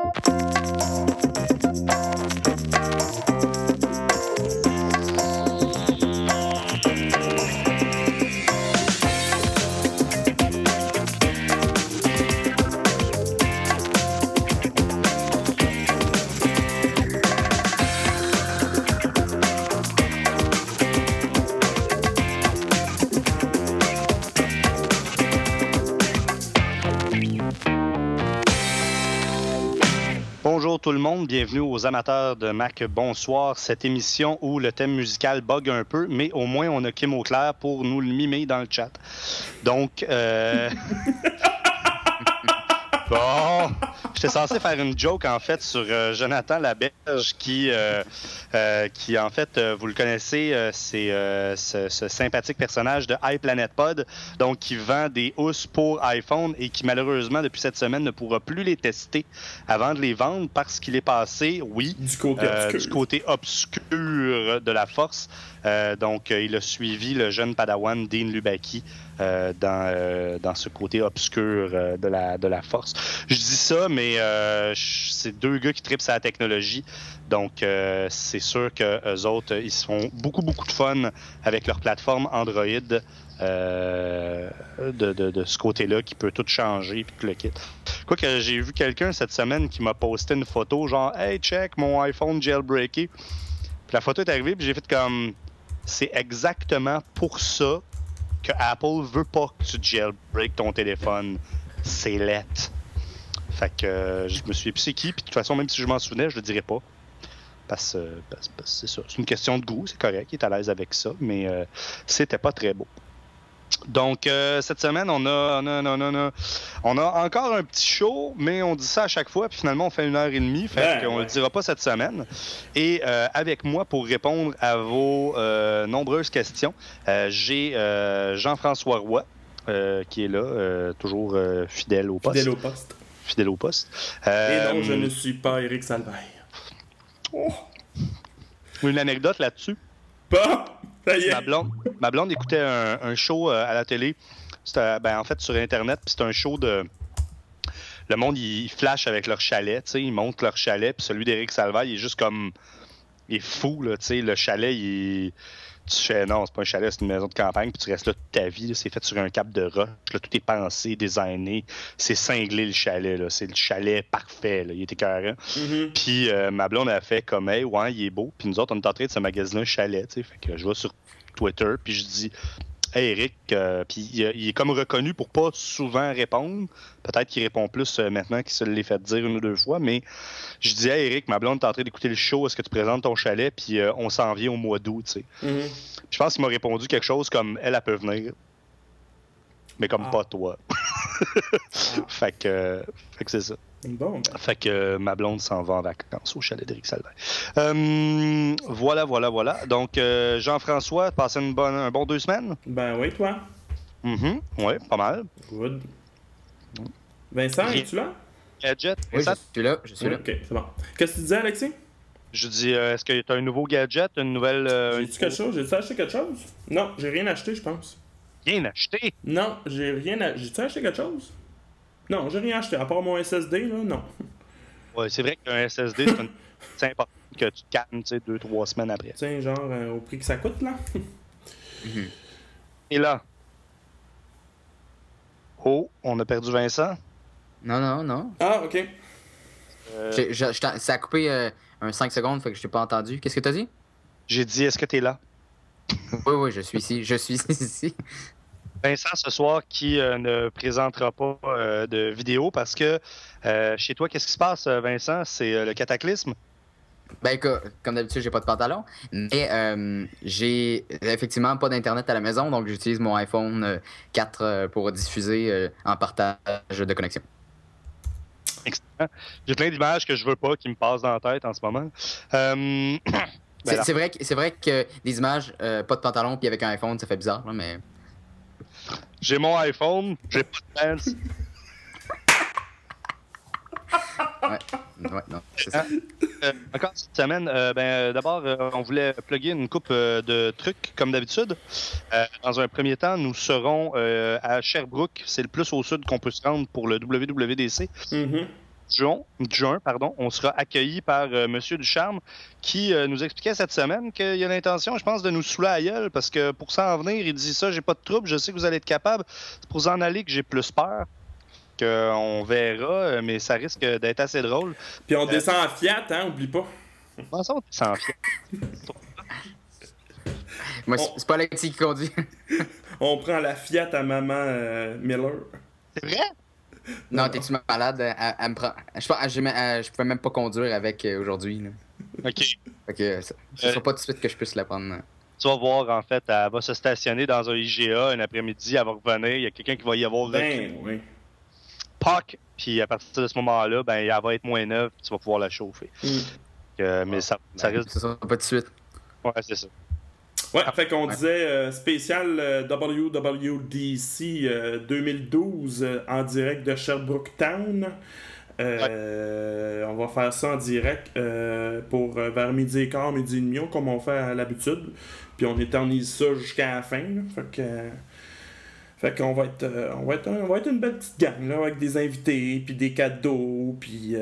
Bonjour tout le monde, bienvenue aux amateurs de Mac Bonsoir, cette émission où le thème musical bug un peu, mais au moins on a Kim Auclair pour nous le mimer dans le chat. Donc, bon, j'étais censé faire une joke en fait sur Jonathan Laberge qui en fait, vous le connaissez, c'est ce sympathique personnage de iPlanetPod, donc qui vend des housses pour iPhone et qui malheureusement depuis cette semaine ne pourra plus les tester avant de les vendre parce qu'il est passé, oui, du côté obscur de la force. Donc, il a suivi le jeune padawan Dean Lubaki dans ce côté obscur de la force. Je dis ça, mais c'est deux gars qui trippent sur la technologie. Donc, c'est sûr qu'eux autres, ils se font beaucoup de fun avec leur plateforme Android de ce côté-là qui peut tout changer puis tout le kit. Quoi que j'ai vu quelqu'un cette semaine qui m'a posté une photo genre « Hey, check, mon iPhone jailbreaké ». Puis la photo est arrivée puis j'ai fait comme... C'est exactement pour ça que Apple veut pas que tu jailbreak ton téléphone. C'est lettre. Fait que je me suis dit, c'est qui? Puis de toute façon, même si je m'en souvenais, je le dirais pas. Parce que c'est ça. C'est une question de goût, c'est correct. Il est à l'aise avec ça, mais c'était pas très beau. Donc, cette semaine, on a encore un petit show, mais on dit ça à chaque fois, puis finalement, on fait 1h30, fait qu'on le dira pas cette semaine. Et avec moi, pour répondre à vos nombreuses questions, j'ai Jean-François Roy, qui est là, toujours fidèle au poste. Fidèle au poste. Et non, je ne suis pas Éric Salvaire. Oh. Une anecdote là-dessus. Pas! Ça y est. Ma blonde écoutait un show à la télé. C'était, en fait, sur Internet. Puis c'était un show de... Le monde, ils flashent avec leur chalet. Tu sais, ils montent leur chalet. Puis celui d'Éric Salvaire, il est juste comme... Il est fou, là. Tu sais, le chalet, il est... Tu fais, non, c'est pas un chalet, c'est une maison de campagne, puis tu restes là toute ta vie. Là, c'est fait sur un cap de roche. Là, tout est pensé, designé. C'est cinglé, le chalet. Là. C'est le chalet parfait. Là. Il était écœurant. Mm-hmm. Puis ma blonde a fait comme, hey, ouais, il est beau. Puis nous autres, on est en train de se magasiner un chalet. T'sais. Fait que je vais sur Twitter, puis je dis, hey, Eric, puis il est comme reconnu pour pas souvent répondre. Peut-être qu'il répond plus maintenant qu'il se l'est fait dire une ou deux fois, mais je dis, hey, Eric, ma blonde est en train d'écouter le show, est-ce que tu présentes ton chalet, puis on s'en vient au mois d'août, tu sais. Mm-hmm. Je pense qu'il m'a répondu quelque chose comme, elle peut venir, mais comme pas toi. Fait que c'est ça. Bon, ben. Fait que ma blonde s'en va en vacances au chalet d'Éric Salvaire. Voilà. Donc, Jean-François, passé un bon 2 semaines? Ben oui, toi? Mm-hmm. Oui, pas mal. Good. Vincent, es-tu là? Gadget? Oui, je suis là. OK, c'est bon. Qu'est-ce que tu disais, Alexis? Je dis, est-ce que tu as un nouveau gadget, une nouvelle... J'ai-tu quelque chose? J'ai-tu acheté quelque chose? Non, j'ai rien acheté, je pense. Rien acheté? Non, j'ai rien acheté. J'ai-tu acheté quelque chose? Non, j'ai rien acheté. À part mon SSD, là, non. Ouais, c'est vrai qu'un SSD, c'est important que tu te calmes, tu sais, 2-3 semaines après. Tiens, genre, au prix que ça coûte, là. Mm-hmm. Et là? Oh, on a perdu Vincent? Non. Ah, OK. Ça a coupé un 5 secondes, fait que je t'ai pas entendu. Qu'est-ce que t'as dit? J'ai dit, est-ce que t'es là? Oui, je suis ici. Je suis ici. Vincent, ce soir, qui ne présentera pas de vidéo parce que chez toi, qu'est-ce qui se passe, Vincent? C'est le cataclysme? Ben, comme d'habitude, j'ai pas de pantalon. Mais j'ai effectivement pas d'Internet à la maison, donc j'utilise mon iPhone 4 pour diffuser en partage de connexion. Excellent. J'ai plein d'images que je veux pas qui me passent dans la tête en ce moment. C'est vrai que des images, pas de pantalon puis avec un iPhone, ça fait bizarre, là, mais... J'ai mon iPhone, j'ai pas de pants. Ouais, non, c'est ça. Encore cette semaine, d'abord, on voulait plugger une coupe de trucs, comme d'habitude. Dans un premier temps, nous serons à Sherbrooke. C'est le plus au sud qu'on peut se rendre pour le WWDC. Mm-hmm. juin, on sera accueilli par Monsieur Ducharme qui nous expliquait cette semaine qu'il a l'intention, je pense, de nous saouler à la gueule parce que pour s'en venir, il dit ça, j'ai pas de trouble, je sais que vous allez être capable. C'est pour s'en aller que j'ai plus peur. On verra, mais ça risque d'être assez drôle. Puis on descend en Fiat, hein, oublie pas. Comment ça, on descend en Fiat? Moi, c'est pas Alexis qui conduit. On prend la Fiat à maman Miller. C'est vrai? Non, t'es-tu malade? Elle me prend... je pouvais même pas conduire avec aujourd'hui. Là. OK. Fait que ce sera pas tout de suite que je puisse la prendre. Tu vas voir, en fait, elle va se stationner dans un IGA un après-midi, elle va revenir, il y a quelqu'un qui va y avoir oui. POC, puis à partir de ce moment-là, ben, elle va être moins neuve, puis tu vas pouvoir la chauffer. Mais ça risque... Ça sera pas tout de suite. Ouais, c'est ça. Ouais, fait qu'on disait spécial WWDC 2012 en direct de Sherbrooke Town. On va faire ça en direct pour vers midi et quart, midi et demi, comme on fait à l'habitude. Puis on éternise ça jusqu'à la fin. Là. Fait qu'on va être une belle petite gang là, avec des invités, puis des cadeaux, puis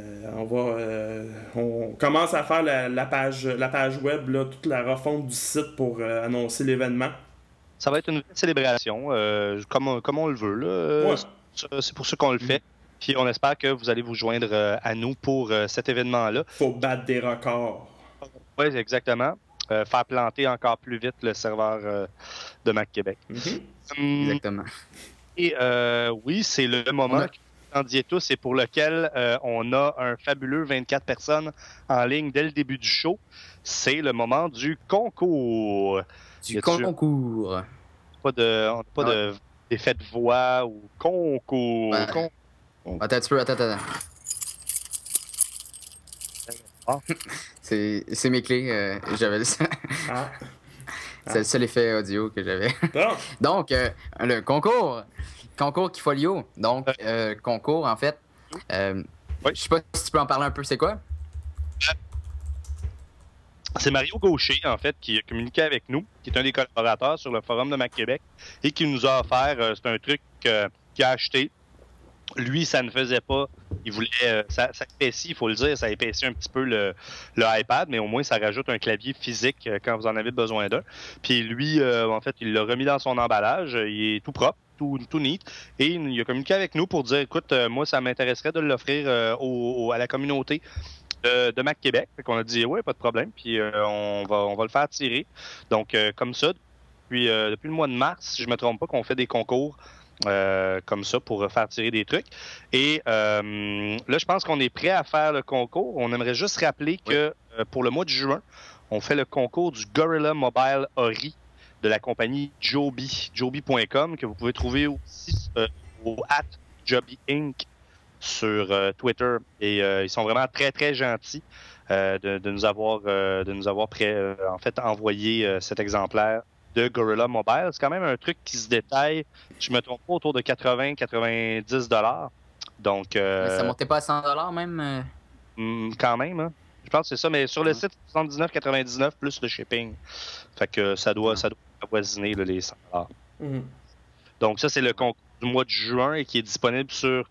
on commence à faire la page web, là, toute la refonte du site pour annoncer l'événement. Ça va être une célébration, comme on le veut. Là. Ouais. C'est pour ça qu'on le fait. Puis on espère que vous allez vous joindre à nous pour cet événement-là. Faut battre des records. Oui, exactement. Faire planter encore plus vite le serveur de Mac Québec. Exactement. Et oui, c'est le moment que vous attendiez tous et pour lequel on a un fabuleux 24 personnes en ligne dès le début du show. C'est le moment du concours. Concours. On n'a pas d'effet de voix ou concours. Attends. C'est mes clés. J'avais ça. C'est le seul effet audio que j'avais. Donc, le concours Kifolio. Donc, concours, en fait. Je sais pas si tu peux en parler un peu, c'est quoi? C'est Mario Gaucher, en fait, qui a communiqué avec nous, qui est un des collaborateurs sur le forum de Mac Québec et qui nous a offert, c'est un truc qu'il a acheté. Lui, ça ne faisait pas. Il voulait. Ça épaissit, il faut le dire, ça épaissit un petit peu le iPad, mais au moins, ça rajoute un clavier physique quand vous en avez besoin d'un. Puis lui, en fait, il l'a remis dans son emballage. Il est tout propre, tout neat. Et il a communiqué avec nous pour dire écoute, moi, ça m'intéresserait de l'offrir à la communauté de Mac Québec. Fait qu'on a dit ouais, pas de problème. Puis on va le faire tirer. Donc, comme ça, depuis le mois de mars, si je ne me trompe pas, qu'on fait des concours. Comme ça pour faire tirer des trucs. Et là, je pense qu'on est prêt à faire le concours. On aimerait juste rappeler que pour le mois de juin, on fait le concours du Gorilla Mobile Ori de la compagnie Joby, joby.com, que vous pouvez trouver aussi au @Joby Inc. sur Twitter. Et ils sont vraiment très, très gentils de nous avoir en fait envoyé cet exemplaire de Gorilla Mobile. C'est quand même un truc qui se détaille, je me trompe pas, autour de 80-90 $. Donc, ça montait pas à 100 $ même? Quand même, hein? Je pense que c'est ça, mais sur le site, 79,99 plus le shipping. Fait que ça doit avoisiner là, les 100 $. Donc, ça, c'est le concours du mois de juin et qui est disponible sur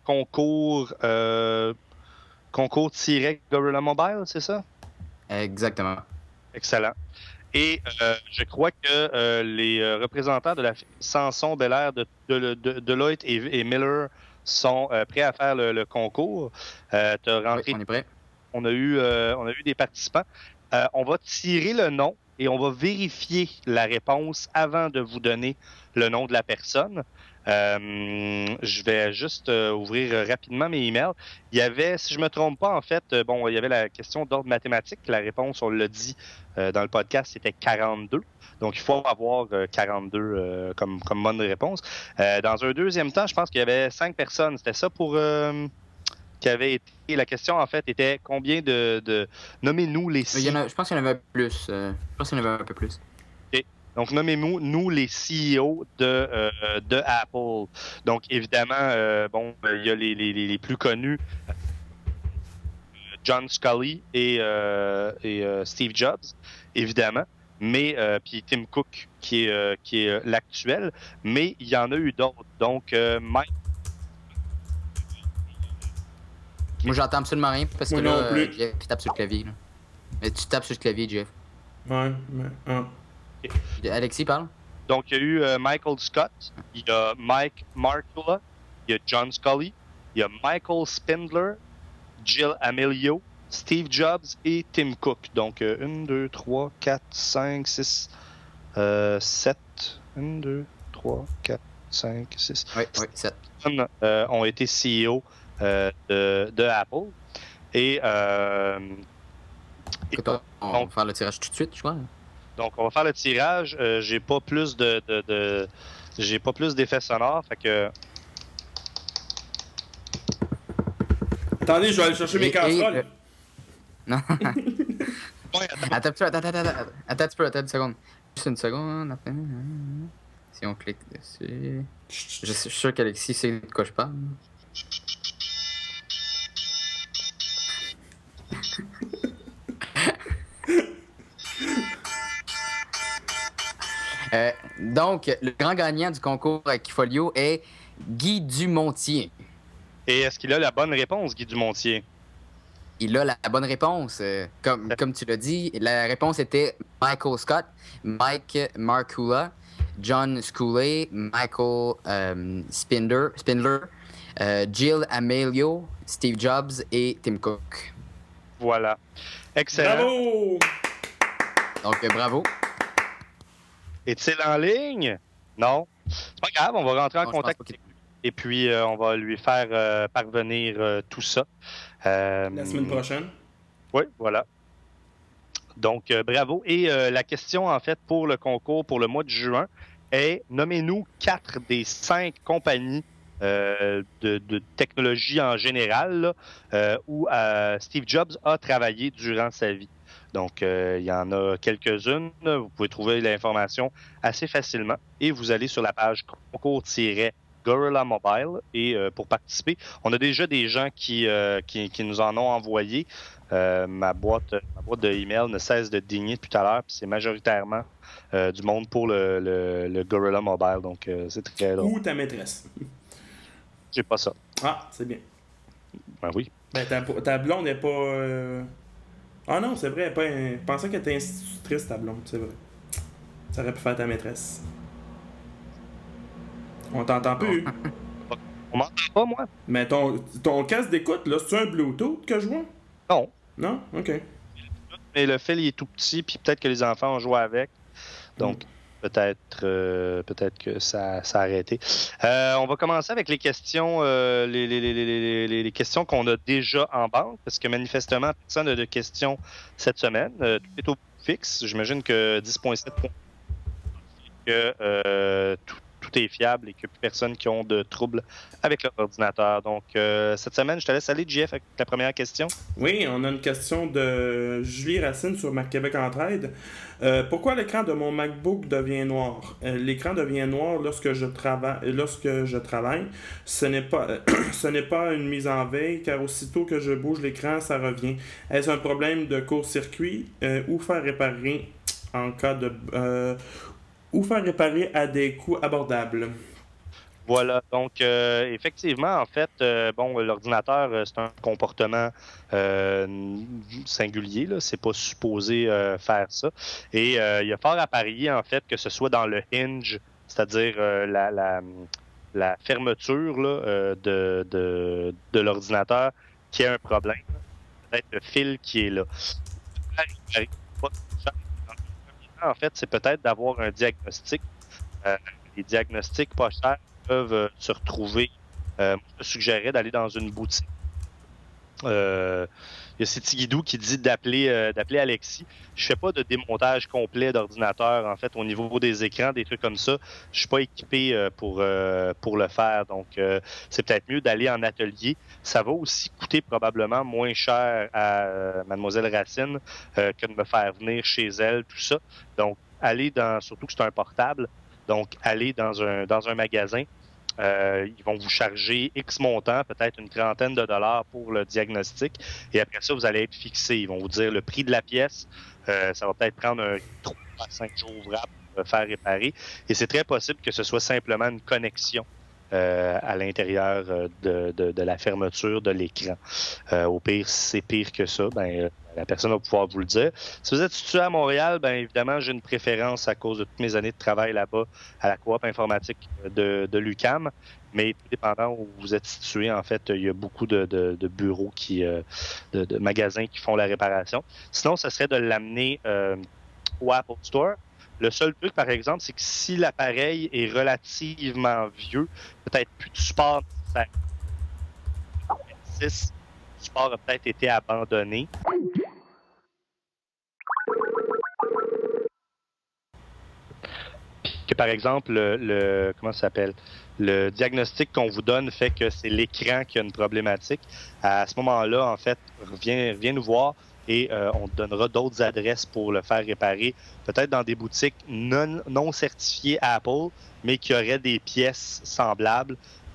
concours-Gorilla Mobile, c'est ça? Exactement. Excellent. Et je crois que les représentants de la Samson Bel-Air de Deloitte et Miller sont prêts à faire le concours. Oui, on est prêt. On a eu des participants. On va tirer le nom et on va vérifier la réponse avant de vous donner le nom de la personne. Je vais juste ouvrir rapidement mes emails. Il y avait, si je me trompe pas, en fait, il y avait la question d'ordre mathématique. La réponse, on l'a dit dans le podcast, c'était 42. Donc, il faut avoir 42 comme bonne réponse. Dans un deuxième temps, je pense qu'il y avait 5 personnes. C'était ça pour qui avait été. La question, en fait, était combien de nommez-nous les CEO. Je pense qu'il y en avait plus. Je pense qu'il y en avait un peu plus. Donc, nommez-nous les CEO de Apple. Donc, évidemment, il y a les plus connus, John Sculley et Steve Jobs, évidemment. Mais puis Tim Cook, qui est l'actuel. Mais il y en a eu d'autres. Donc, Mike. Moi, j'entends absolument rien parce que là, Jeff tape sur le clavier. Là. Mais tu tapes sur le clavier, Jeff. Ouais, mais... Okay. Alexis, parle. Donc, il y a eu Michael Scott, il y a Mike Markula, il y a John Scully, il y a Michael Spindler, Jill Amelio, Steve Jobs et Tim Cook. Donc, 1, 2, 3, 4, 5, 6, 7. 1, 2, 3, 4, 5, 6. Oui, 7. Ont été CEO de Apple. Et... Écoute, on va faire le tirage tout de suite, je crois. Donc, on va faire le tirage. J'ai pas plus j'ai pas plus d'effets sonores, fait que... Attendez, je vais aller chercher mes casseroles. Non. Attends une seconde. Juste une seconde. Si on clique dessus... Je suis sûr qu'Alexis sait de quoi je parle. Donc, le grand gagnant du concours Equifolio est Guy Dumontier. Et est-ce qu'il a la bonne réponse, Guy Dumontier? Il a la bonne réponse. Comme tu l'as dit, la réponse était Michael Scott, Mike Markula, John Scully, Michael Spindler, Jill Amelio, Steve Jobs et Tim Cook. Voilà. Excellent. Bravo! Donc, bravo. Est-il en ligne? Non. C'est pas grave, on va rentrer en contact avec lui. Et puis, on va lui faire parvenir tout ça. La semaine prochaine? Oui, voilà. Donc, bravo. Et la question, en fait, pour le concours pour le mois de juin est nommez-nous 4 des 5 compagnies de technologie en général là, où Steve Jobs a travaillé durant sa vie. Donc, il y en a quelques-unes. Vous pouvez trouver l'information assez facilement. Et vous allez sur la page concours-Gorilla Mobile. Et pour participer, on a déjà des gens qui nous en ont envoyé. Ma boîte de email ne cesse de digner depuis tout à l'heure. Puis c'est majoritairement du monde pour le Gorilla Mobile. Donc, c'est très drôle. Ou ta maîtresse. J'ai pas ça. Ah, c'est bien. Ben oui. Ben, ta blonde n'est pas... Ah non, c'est vrai. Je pensais qu'elle était institutrice, ta blonde. C'est vrai. Ça aurait pu faire ta maîtresse. On t'entend plus. On m'entend pas, moi. Mais ton casque d'écoute, là, c'est-tu un Bluetooth que je vois? Non. Non? OK. Mais le fil, il est tout petit, puis peut-être que les enfants ont joué avec. Donc, peut-être que ça a arrêté. On va commencer avec les questions, les questions qu'on a déjà en banque, parce que manifestement, personne n'a de questions cette semaine. Tout est au fixe. J'imagine que 10.7 que tout est fiable et qu'il n'y a plus personne qui ont de troubles avec leur ordinateur. Donc, cette semaine, je te laisse aller, JF, avec la première question. Oui, on a une question de Julie Racine sur Mac Québec Entraide. Pourquoi l'écran de mon MacBook devient noir? L'écran devient noir lorsque je travaille. Ce n'est pas une mise en veille, car aussitôt que je bouge l'écran, ça revient. Est-ce un problème de court-circuit ou faire réparer en cas de... ou faire réparer à des coûts abordables? Voilà, donc effectivement, en fait, l'ordinateur, c'est un comportement singulier, là, c'est pas supposé faire ça. Et il y a fort à parier, en fait, que ce soit dans le hinge, c'est-à-dire la fermeture là, de l'ordinateur, qui a un problème. Peut-être le fil qui est là. En fait, c'est peut-être d'avoir un diagnostic. Les diagnostics pas chers peuvent se retrouver. Je suggérais d'aller dans une boutique. Il y a Citigidou qui dit d'appeler Alexis. Je fais pas de démontage complet d'ordinateur, en fait, au niveau des écrans, des trucs comme ça. Je suis pas équipé pour le faire. Donc, c'est peut-être mieux d'aller en atelier. Ça va aussi coûter probablement moins cher à Mademoiselle Racine que de me faire venir chez elle, tout ça. Donc, surtout que c'est un portable. Donc, allez dans un magasin. Ils vont vous charger X montant, peut-être une trentaine de dollars pour le diagnostic. Et après ça, vous allez être fixé. Ils vont vous dire le prix de la pièce. Ça va peut-être prendre 3 à 5 jours ouvrables pour le faire réparer. Et c'est très possible que ce soit simplement une connexion à l'intérieur de la fermeture de l'écran. Au pire, si c'est pire que ça, la personne va pouvoir vous le dire. Si vous êtes situé à Montréal, bien évidemment, j'ai une préférence à cause de toutes mes années de travail là-bas à la coop informatique de l'UQAM. Mais tout dépendant où vous êtes situé, en fait, il y a beaucoup de bureaux de magasins qui font la réparation. Sinon, ce serait de l'amener au Apple Store. Le seul truc, par exemple, c'est que si l'appareil est relativement vieux, peut-être plus de support nécessaire. Le support a peut-être été abandonné. Puis que, par exemple, comment ça s'appelle? Le diagnostic qu'on vous donne fait que c'est l'écran qui a une problématique. À ce moment-là, en fait, viens nous voir. Et on te donnera d'autres adresses pour le faire réparer, peut-être dans des boutiques non certifiées Apple, mais qui auraient des pièces semblables.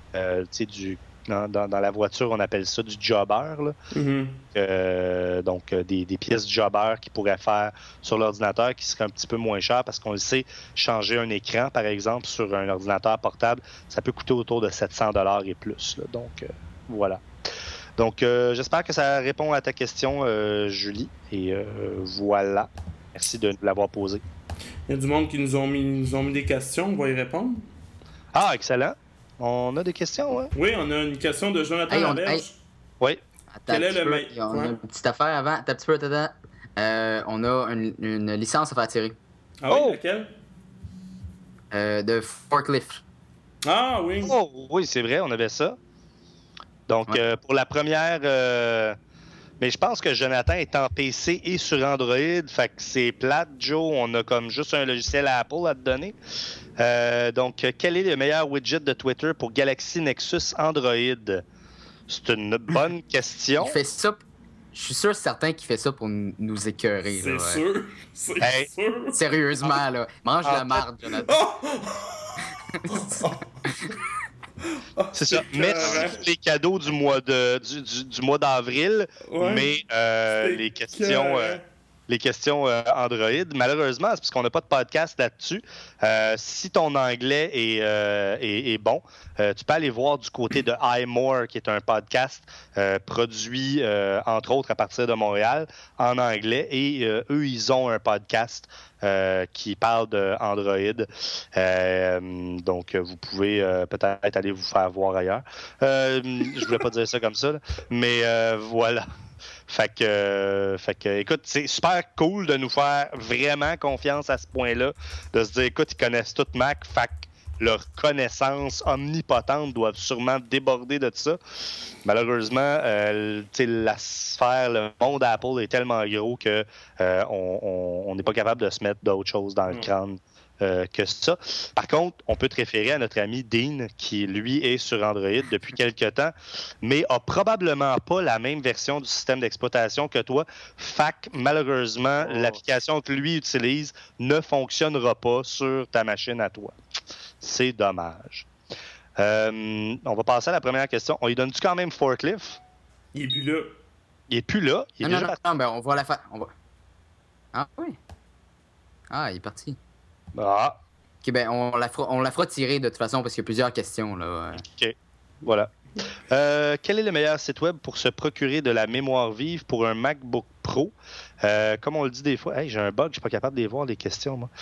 Dans la voiture, on appelle ça du jobber. Là. Mm-hmm. Donc, des pièces jobber qui pourraient faire sur l'ordinateur qui seraient un petit peu moins chères parce qu'on le sait, changer un écran, par exemple, sur un ordinateur portable, ça peut coûter autour de 700 $ et plus. Là. Donc, voilà. Donc, j'espère que ça répond à ta question, Julie. Et voilà. Merci de nous l'avoir posé. Il y a du monde qui nous ont mis des questions. On va y répondre. Ah, excellent. On a des questions, hein? Oui, on a une question de Jonathan Laberge. Oui. Quel est le meilleur? On a une petite affaire avant. T'as un petit peu, on a une licence à faire tirer. Ah oui, laquelle? De forklift. Ah oui. Oh, oui, c'est vrai, on avait ça. Donc, pour la première... mais je pense que Jonathan est en PC et sur Android. Fait que c'est plate, Joe. On a comme juste un logiciel à Apple à te donner. Donc, quel est le meilleur widget de Twitter pour Galaxy Nexus Android? C'est une bonne question. Il fait ça... Je suis sûr certain qu'il fait ça pour nous écœurer. C'est sûr. C'est sûr. Sérieusement, là. Mange de la marde, Jonathan. C'est ça. Merci pour les cadeaux du mois d'avril, mais les questions Android, malheureusement, c'est parce qu'on n'a pas de podcast là-dessus. Si ton anglais est bon, tu peux aller voir du côté de iMore, qui est un podcast produit, entre autres, à partir de Montréal, en anglais. Et eux, ils ont un podcast qui parle d'Android. Donc, vous pouvez peut-être aller vous faire voir ailleurs. Je voulais pas dire ça comme ça, là, mais voilà. Fait que, écoute, c'est super cool de nous faire vraiment confiance à ce point-là, de se dire, écoute, ils connaissent tout Mac, fait que leurs connaissances omnipotentes doivent sûrement déborder de ça. Malheureusement, la sphère, le monde Apple est tellement gros que on n'est pas capable de se mettre d'autres choses dans le crâne que ça. Par contre, on peut te référer à notre ami Dean, qui, lui, est sur Android depuis quelques temps, mais a probablement pas la même version du système d'exploitation que toi. Fait que, malheureusement, l'application que lui utilise ne fonctionnera pas sur ta machine à toi. C'est dommage. On va passer à la première question. On lui donne-tu quand même Forklift? Il est plus là. Il est plus là? Il est déjà parti. Non, ben on va la faire. Ah oui? Ah, il est parti. Ah. OK, ben on la fera tirer de toute façon parce qu'il y a plusieurs questions, là. OK, voilà. Quel est le meilleur site web pour se procurer de la mémoire vive pour un MacBook Pro? Comme on le dit des fois, hey, j'ai un bug, je suis pas capable de les voir, les questions, moi.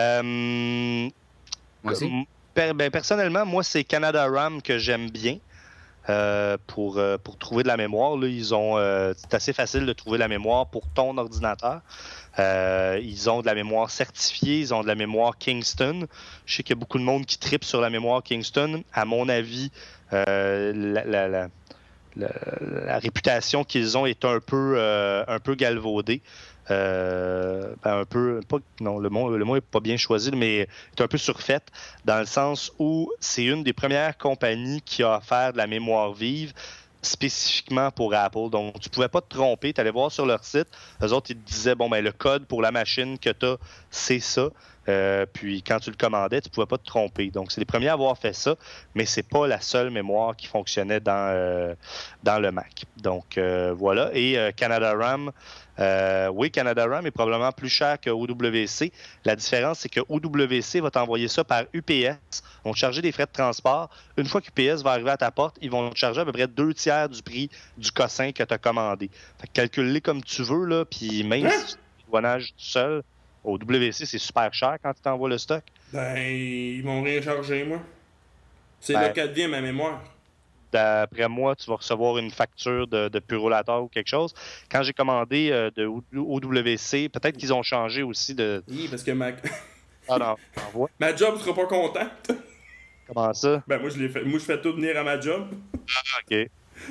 Moi aussi. Personnellement, moi, c'est Canada RAM que j'aime bien. Pour trouver de la mémoire, là, c'est assez facile de trouver de la mémoire pour ton ordinateur. Ils ont de la mémoire certifiée, ils ont de la mémoire Kingston. Je sais qu'il y a beaucoup de monde qui tripe sur la mémoire Kingston. À mon avis, la réputation qu'ils ont est un peu galvaudée. Le mot est pas bien choisi, mais est un peu surfaite dans le sens où c'est une des premières compagnies qui a offert de la mémoire vive spécifiquement pour Apple. Donc, tu pouvais pas te tromper. Tu allais voir sur leur site. Eux autres, ils te disaient, le code pour la machine que tu as, c'est ça. Puis quand tu le commandais, tu ne pouvais pas te tromper. Donc, c'est les premiers à avoir fait ça, mais c'est pas la seule mémoire qui fonctionnait dans le Mac. Donc, voilà. Et Canada RAM, oui, Canada RAM est probablement plus cher que OWC. La différence, c'est que OWC va t'envoyer ça par UPS. Ils vont te charger des frais de transport. Une fois qu'UPS va arriver à ta porte, ils vont te charger à peu près 2/3 du prix du cossin que tu as commandé. Fait que calcule-les comme tu veux, là, puis même si tu fais le douanage tout seul, au WC, c'est super cher quand tu t'envoies le stock. Ben, ils m'ont rien chargé, moi. C'est là qu'elle devient ma mémoire. D'après moi, tu vas recevoir une facture de purolateur ou quelque chose. Quand j'ai commandé de OWC, peut-être qu'ils ont changé aussi de... Oui, parce que Ah non, t'envoies. Ma job sera pas contente. Comment ça? Ben, moi, je fais tout venir à ma job. Ah, OK.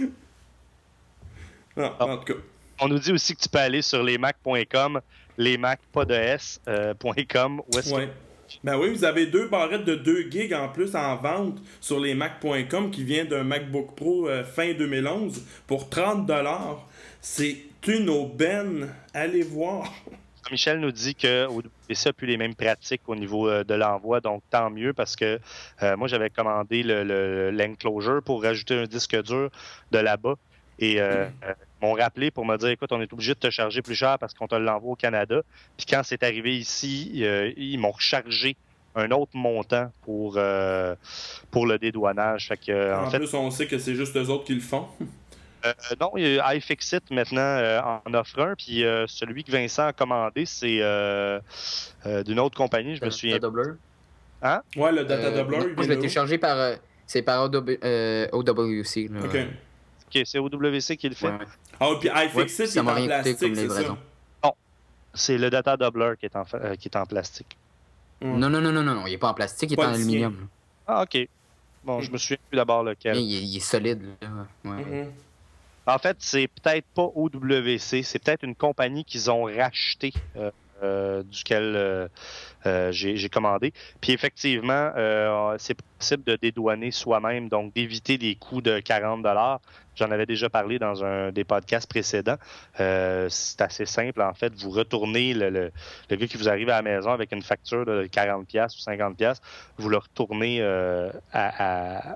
Non, en tout cas. On nous dit aussi que tu peux aller sur lesmac.com, lesmac, pas de s.com. Ouais. Ben oui, vous avez 2 barrettes de 2 gigs en plus en vente sur lesmac.com qui vient d'un MacBook Pro fin 2011 pour 30$. C'est une aubaine. Allez voir. Michel nous dit que OWC n'a plus les mêmes pratiques au niveau de l'envoi, donc tant mieux parce que moi, j'avais commandé l'enclosure pour rajouter un disque dur de là-bas et m'ont rappelé pour me dire, écoute, on est obligé de te charger plus cher parce qu'on te l'envoie au Canada. Puis quand c'est arrivé ici, ils m'ont rechargé un autre montant pour le dédouanage. Fait que, en fait, plus, on sait que c'est juste eux autres qui le font. Non, iFixit maintenant en offre un, puis celui que Vincent a commandé, c'est d'une autre compagnie, je me souviens. Data Doubler. Hein? Ouais, le Data Doubler. Moi, je l'ai téléchargé par... c'est par OWC. Là. OK, c'est OWC qui le fait. Ouais. Ah, puis iFixit, il est en plastique, c'est ça? Non, c'est le Data Doubler qui est en plastique. Non, il n'est pas en plastique, il est en aluminium. Ah, OK. Bon, je me souviens plus d'abord lequel. Il est solide, là. Ouais. En fait, c'est peut-être pas OWC, c'est peut-être une compagnie qu'ils ont racheté duquel j'ai commandé. Puis effectivement, c'est possible de dédouaner soi-même, donc d'éviter des coûts de 40$. J'en avais déjà parlé dans un des podcasts précédents. C'est assez simple, en fait. Vous retournez le gars qui vous arrive à la maison avec une facture de 40$ ou 50$, vous le retournez à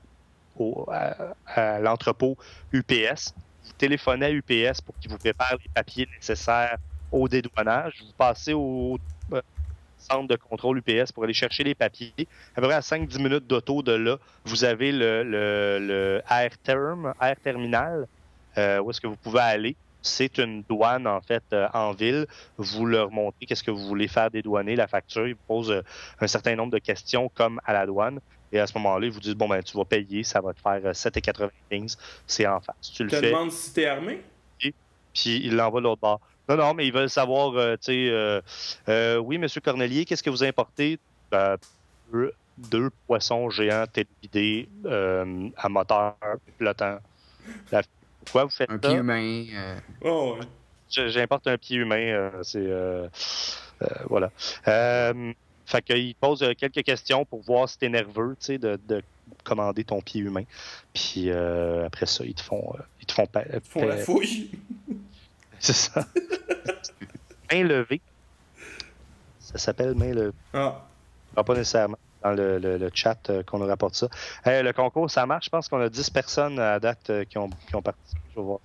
l'entrepôt UPS. Vous téléphonez à UPS pour qu'ils vous préparent les papiers nécessaires au dédouanage. Vous passez au centre de contrôle UPS pour aller chercher les papiers. À peu près à 5-10 minutes d'auto de là, vous avez le Air Terminal, où est-ce que vous pouvez aller. C'est une douane, en fait, en ville. Vous leur montrez qu'est-ce que vous voulez faire dédouaner, la facture. Ils vous posent un certain nombre de questions comme à la douane. Et à ce moment-là, ils vous disent, bon, ben, tu vas payer, ça va te faire 7,95. C'est en face. Tu le fais. Tu te demandes si t'es armé? Puis ils l'envoient de l'autre bord. Non, mais ils veulent savoir, oui, M. Cornelier, qu'est-ce que vous importez? 2 poissons géants télévidés à moteur flottant. Pourquoi vous faites ça? Un pied humain. Oh, ouais. J'importe un pied humain. Voilà. Fait qu'ils posent quelques questions pour voir si t'es nerveux, tu sais, de commander ton pied humain. Puis après ça, ils te font la fouille. C'est ça. Main levée. Ça s'appelle main levée. Ah. Pas nécessairement dans le chat qu'on nous rapporte ça. Le concours, ça marche. Je pense qu'on a 10 personnes à date qui ont participé. Je vais voir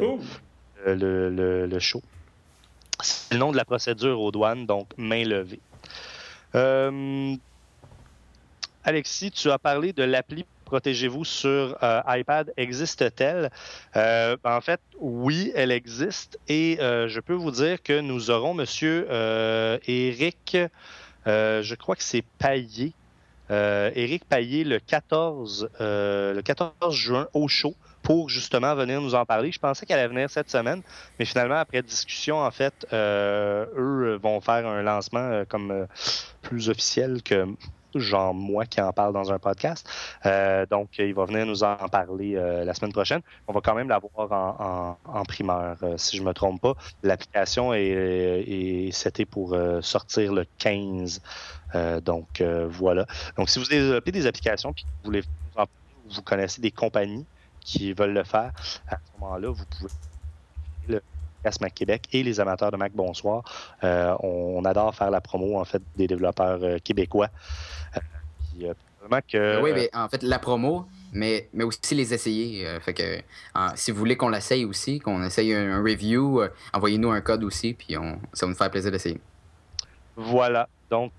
le show. C'est le nom de la procédure aux douanes, donc main levée. Alexis, tu as parlé de l'appli Protégez-vous sur iPad. Existe-t-elle? En fait, oui, elle existe. Et je peux vous dire que nous aurons monsieur Éric, je crois que c'est Paillé. Éric Paillé le 14 juin au show pour justement venir nous en parler. Je pensais qu'elle allait venir cette semaine, mais finalement, après discussion, en fait, eux vont faire un lancement comme plus officiel que genre moi qui en parle dans un podcast. Donc, il va venir nous en parler la semaine prochaine. On va quand même l'avoir en primeur, si je ne me trompe pas. L'application est setée pour sortir le 15. Donc, voilà. Donc, si vous développez des applications et que vous voulez vous connaissez des compagnies qui veulent le faire, à ce moment-là, vous pouvez podcast Mac Québec et les amateurs de Mac Bonsoir. On adore faire la promo, en fait, des développeurs québécois. Oui, mais en fait, la promo, mais aussi les essayer. Fait que si vous voulez qu'on l'essaye aussi, qu'on essaye un review, envoyez-nous un code aussi, puis ça va nous faire plaisir d'essayer. Voilà. Donc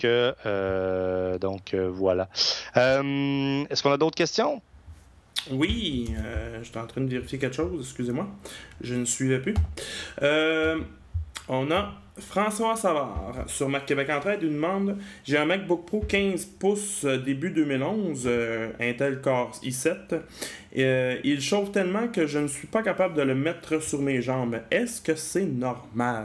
voilà. Est-ce qu'on a d'autres questions? Oui, j'étais en train de vérifier quelque chose, excusez-moi. Je ne suivais plus. On a François Savard sur Mac Québec Entraide, une demande. J'ai un MacBook Pro 15 pouces début 2011, Intel Core i7. Il chauffe tellement que je ne suis pas capable de le mettre sur mes jambes. Est-ce que c'est normal?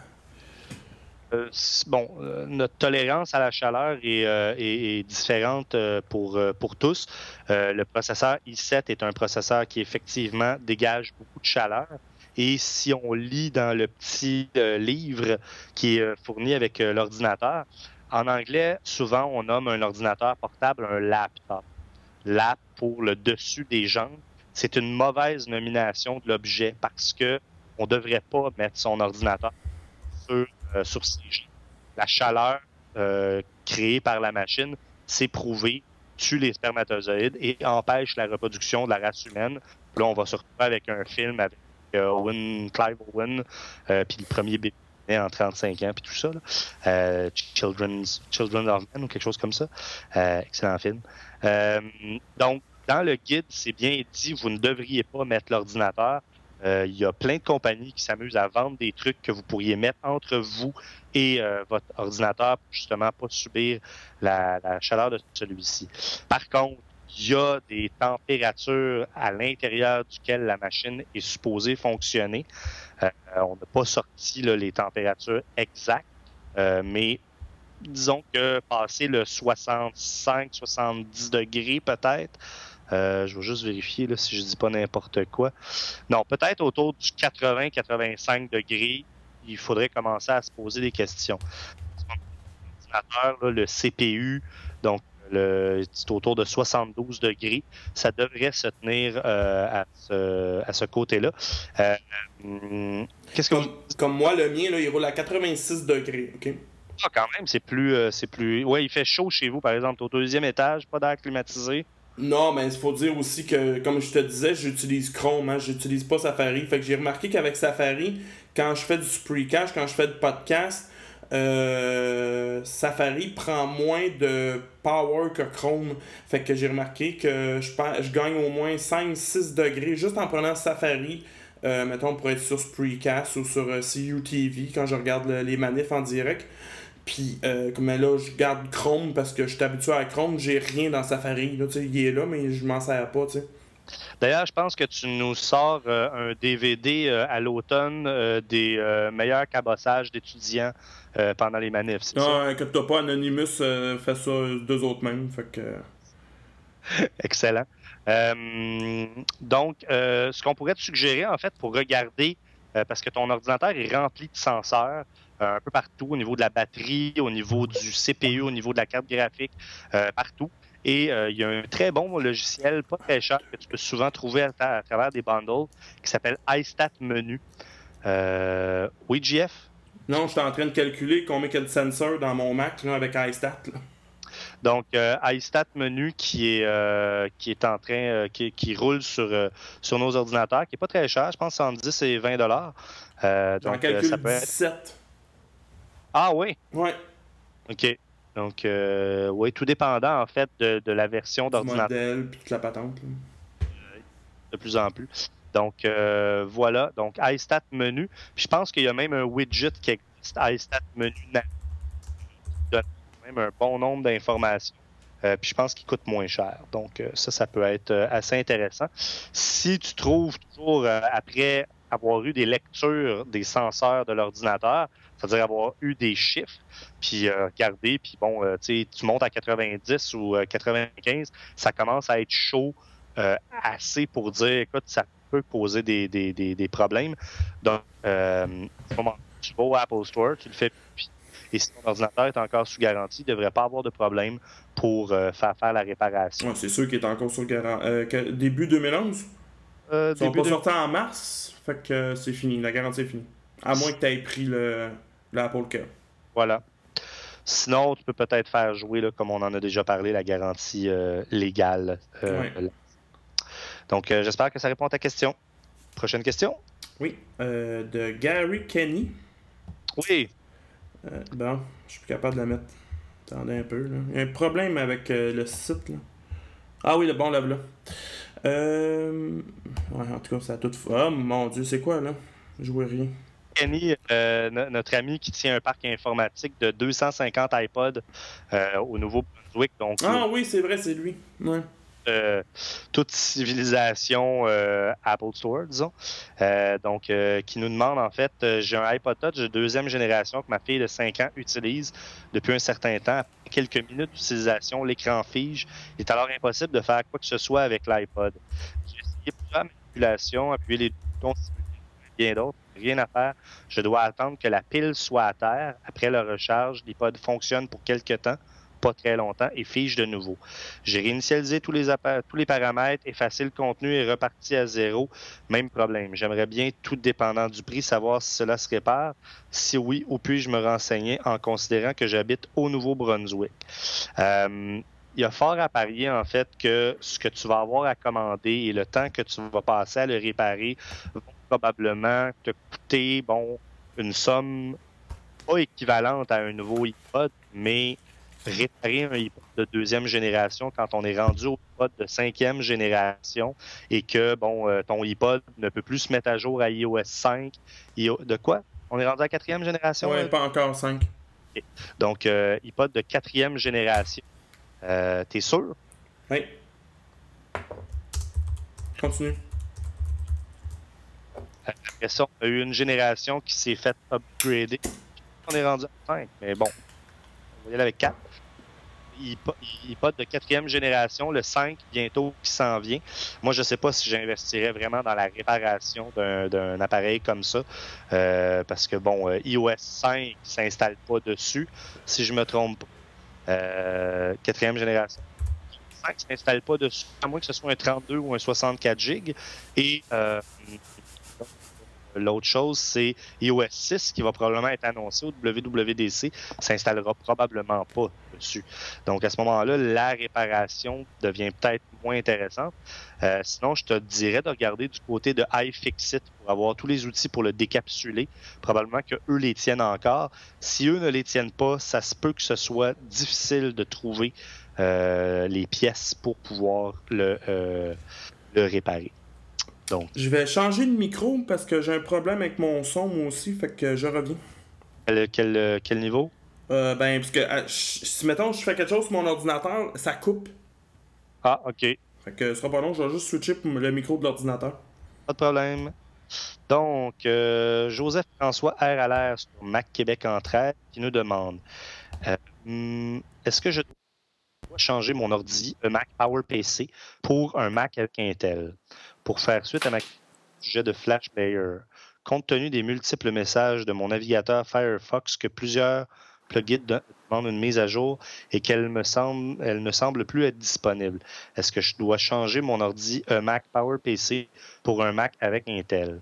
Notre tolérance à la chaleur est différente pour tous. Le processeur i7 est un processeur qui effectivement dégage beaucoup de chaleur. Et si on lit dans le petit livre qui est fourni avec l'ordinateur, en anglais, souvent on nomme un ordinateur portable un laptop. Lap pour le dessus des jambes. C'est une mauvaise nomination de l'objet parce que on ne devrait pas mettre son ordinateur sur ses jambes. La chaleur créée par la machine, c'est prouvé, tue les spermatozoïdes et empêche la reproduction de la race humaine. Là, on va se retrouver avec un film avec Clive Owen, puis le premier bébé en 35 ans, puis tout ça. Là. Children of Men ou quelque chose comme ça. Excellent film. Donc, dans le guide, c'est bien dit, vous ne devriez pas mettre l'ordinateur. Il y a plein de compagnies qui s'amusent à vendre des trucs que vous pourriez mettre entre vous et votre ordinateur pour justement pas subir la chaleur de celui-ci. Par contre, il y a des températures à l'intérieur duquel la machine est supposée fonctionner. On n'a pas sorti là, les températures exactes, mais disons que passer le 65-70 degrés peut-être, je vais juste vérifier là, si je dis pas n'importe quoi. Non, peut-être autour du 80-85 degrés, il faudrait commencer à se poser des questions. L'ordinateur, là, le CPU, donc c'est autour de 72 degrés, ça devrait se tenir à ce côté-là. Qu'est-ce que comme moi, le mien, là, il roule à 86 degrés. OK? Ah, quand même, c'est plus. Ouais, il fait chaud chez vous, par exemple. Au deuxième étage, pas d'air climatisé. Non, mais il faut dire aussi que, comme je te disais, j'utilise Chrome, hein, j'utilise pas Safari. Fait que j'ai remarqué qu'avec Safari, quand je fais du Spreecast, quand je fais du podcast, Safari prend moins de power que Chrome. Fait que j'ai remarqué que je gagne au moins 5-6 degrés juste en prenant Safari. Mettons, pour être sur Spreecast ou sur CUTV quand je regarde les manifs en direct. Puis, comme là, je garde Chrome parce que je suis habitué à Chrome, j'ai rien dans Safari. Là, il est là, mais je m'en sers pas, tu sais. D'ailleurs, je pense que tu nous sors un DVD à l'automne des meilleurs cabossages d'étudiants pendant les manifs, c'est ça? Non, inquiète-toi pas, Anonymous fait ça d'eux autres mêmes, fait que... Excellent. Donc, ce qu'on pourrait te suggérer, en fait, pour regarder, parce que ton ordinateur est rempli de senseurs, un peu partout, au niveau de la batterie, au niveau du CPU, au niveau de la carte graphique, partout. Et il y a un très bon logiciel, pas très cher, que tu peux souvent trouver à travers des bundles, qui s'appelle iStat Menu. Oui, JF? Non, je suis en train de calculer combien il y a de sensors dans mon Mac là, avec iStat. Là. Donc, iStat Menu qui est en train, qui roule sur nos ordinateurs, qui n'est pas très cher, je pense entre 10 et 20 $. Donc, ça peut être 17. Ah oui? Ouais. OK. Donc, oui, tout dépendant, en fait, de la version d'ordinateur. Modèle, puis toute la patente. Là. De plus en plus. Donc, voilà. Donc, iStat Menu. Puis, je pense qu'il y a même un widget qui existe, iStat Menu, qui donne même un bon nombre d'informations. Puis, je pense qu'il coûte moins cher. Donc, ça peut être assez intéressant. Si tu trouves toujours, après avoir eu des lectures des senseurs de l'ordinateur, c'est-à-dire avoir eu des chiffres, puis regarder, puis bon, tu montes à 90 ou 95, ça commence à être chaud assez pour dire, écoute, ça peut poser des problèmes. Donc, tu vas au Apple Store, tu le fais, et si ton ordinateur est encore sous garantie, il ne devrait pas avoir de problème pour faire la réparation. Ouais, c'est sûr qu'il est encore sous garantie. Début 2011? Ils sont pas sortis en mars, fait que c'est fini, la garantie est finie. À moins que tu aies pris l'Apple Care. Voilà. Sinon, tu peux peut-être faire jouer, là, comme on en a déjà parlé, la garantie légale. Donc, j'espère que ça répond à ta question. Prochaine question? Oui. De Gary Kenny. Oui. Bon, je suis plus capable de la mettre. Attendez un peu, là. Il y a un problème avec le site, là. Ah oui, le bon, là. Ouais, en tout cas, ça a tout... Oh, mon Dieu, c'est quoi, là? Je vois rien. Kenny, notre ami qui tient un parc informatique de 250 iPods au Nouveau-Brunswick. Donc, oui, c'est vrai, c'est lui. Ouais. Toute civilisation Apple Store, disons. Qui nous demande, en fait, j'ai un iPod Touch de 2e génération que ma fille de 5 ans utilise depuis un certain temps. Après quelques minutes d'utilisation, l'écran fige. Il est alors impossible de faire quoi que ce soit avec l'iPod. J'ai essayé plusieurs manipulations, appuyer les boutons, bien d'autres. Rien à faire. Je dois attendre que la pile soit à terre. Après la recharge, l'iPod fonctionne pour quelques temps, pas très longtemps, et fige de nouveau. J'ai réinitialisé tous les paramètres, effacé le contenu et reparti à zéro. Même problème. J'aimerais bien, tout dépendant du prix, savoir si cela se répare. Si oui, où puis-je me renseigner en considérant que j'habite au Nouveau-Brunswick? Il y a fort à parier, en fait, que ce que tu vas avoir à commander et le temps que tu vas passer à le réparer vont probablement te coûter, une somme pas équivalente à un nouveau iPod, mais réparer un iPod de 2e génération quand on est rendu au iPod de 5e génération et que, ton iPod ne peut plus se mettre à jour à iOS 5. De quoi? On est rendu à 4e génération? Oui, pas encore 5. Okay. Donc, iPod de 4e génération. T'es sûr? Oui. Continue. Après ça, on a eu une génération qui s'est faite upgrader. On est rendu à 5, mais bon, on va y aller avec 4. iPod de 4e génération, le 5 bientôt qui s'en vient. Moi, je ne sais pas si j'investirais vraiment dans la réparation d'un appareil comme ça, parce que, iOS 5 ne s'installe pas dessus, si je me trompe pas. 4e génération. 5 ne s'installe pas dessus, à moins que ce soit un 32 ou un 64 GB. Et l'autre chose, c'est iOS 6 qui va probablement être annoncé au WWDC. S'installera probablement pas dessus. Donc, à ce moment-là, la réparation devient peut-être moins intéressante. Sinon, je te dirais de regarder du côté de iFixit pour avoir tous les outils pour le décapsuler. Probablement qu'eux les tiennent encore. Si eux ne les tiennent pas, ça se peut que ce soit difficile de trouver les pièces pour pouvoir le réparer. Donc, je vais changer de micro parce que j'ai un problème avec mon son, moi aussi, fait que je reviens. Quel niveau? Parce que si, mettons, je fais quelque chose sur mon ordinateur, ça coupe. Ah, OK. Fait que ce sera pas long, je vais juste switcher pour le micro de l'ordinateur. Pas de problème. Donc, Joseph François R. à l'air sur Mac Québec Entraide qui nous demande est-ce que je dois changer mon ordi, un Mac PowerPC, pour un Mac avec Intel, pour faire suite à ma sujet de Flash Player, compte tenu des multiples messages de mon navigateur Firefox que plusieurs plugins demandent une mise à jour et elle ne semble plus être disponible. Est-ce que je dois changer mon ordi, un Mac PowerPC, pour un Mac avec Intel?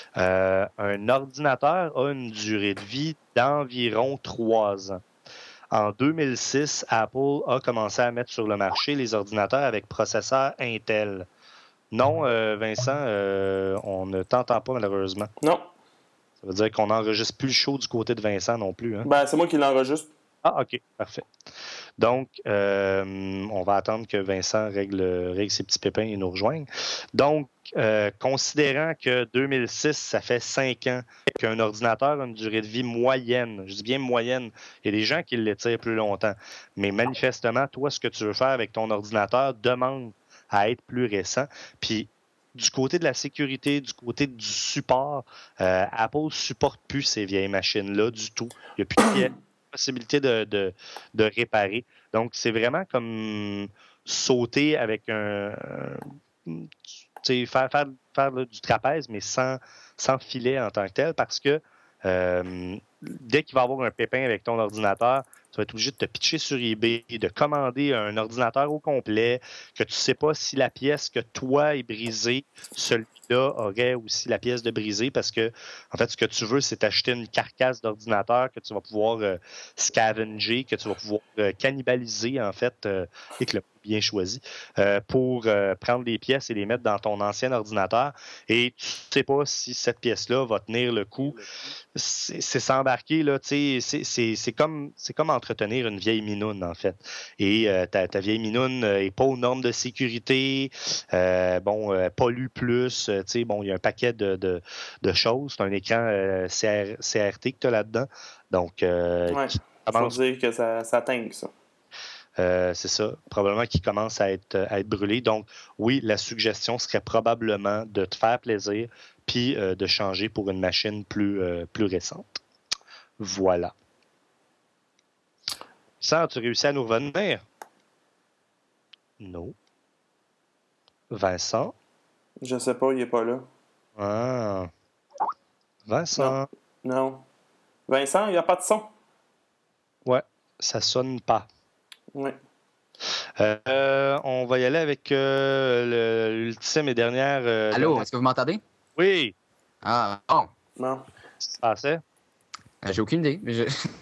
Un ordinateur a une durée de vie d'environ 3 ans. En 2006, Apple a commencé à mettre sur le marché les ordinateurs avec processeur Intel. Non, Vincent, on ne t'entend pas malheureusement. Non. Ça veut dire qu'on n'enregistre plus le show du côté de Vincent non plus. Hein? C'est moi qui l'enregistre. Ah, OK, parfait. Donc, on va attendre que Vincent règle ses petits pépins et nous rejoigne. Donc, considérant que 2006, ça fait 5 ans qu'un ordinateur a une durée de vie moyenne, je dis bien moyenne, il y a des gens qui l'étirent plus longtemps, mais manifestement, toi, ce que tu veux faire avec ton ordinateur demande à être plus récent. Puis, du côté de la sécurité, du côté du support, Apple ne supporte plus ces vieilles machines-là du tout. Il n'y a plus de possibilité de réparer. Donc, c'est vraiment comme sauter avec faire du trapèze, mais sans filet en tant que tel, parce que dès qu'il va y avoir un pépin avec ton ordinateur, tu vas être obligé de te pitcher sur eBay, de commander un ordinateur au complet, que tu ne sais pas si la pièce que toi est brisée, celui-là aurait aussi la pièce de brisée, parce que, en fait, ce que tu veux, c'est acheter une carcasse d'ordinateur que tu vas pouvoir scavenger, que tu vas pouvoir cannibaliser, en fait, et que le bien choisi, pour prendre des pièces et les mettre dans ton ancien ordinateur. Et tu ne sais pas si cette pièce-là va tenir le coup. C'est s'embarquer, là, tu sais, c'est comme entretenir une vieille minoune, en fait. Et ta vieille minoune n'est pas aux normes de sécurité, pollue plus, tu sais, bon, il y a un paquet de choses. C'est un écran CRT que tu as là-dedans. Donc, il faut dire que ça tangue, ça. C'est ça, probablement qu'il commence à être brûlé. Donc, oui, la suggestion serait probablement de te faire plaisir puis de changer pour une machine plus récente. Voilà. Ça, tu réussis à nous revenir? Non. Vincent? Je sais pas, il est pas là. Ah. Vincent? Non. Vincent, il n'y a pas de son? Ouais, ça sonne pas. Oui. On va y aller avec l'ultime et dernière... Allô, est-ce que vous m'entendez? Oui. Ah, bon. Non. Qu'est-ce qui se passait? J'ai aucune idée. Je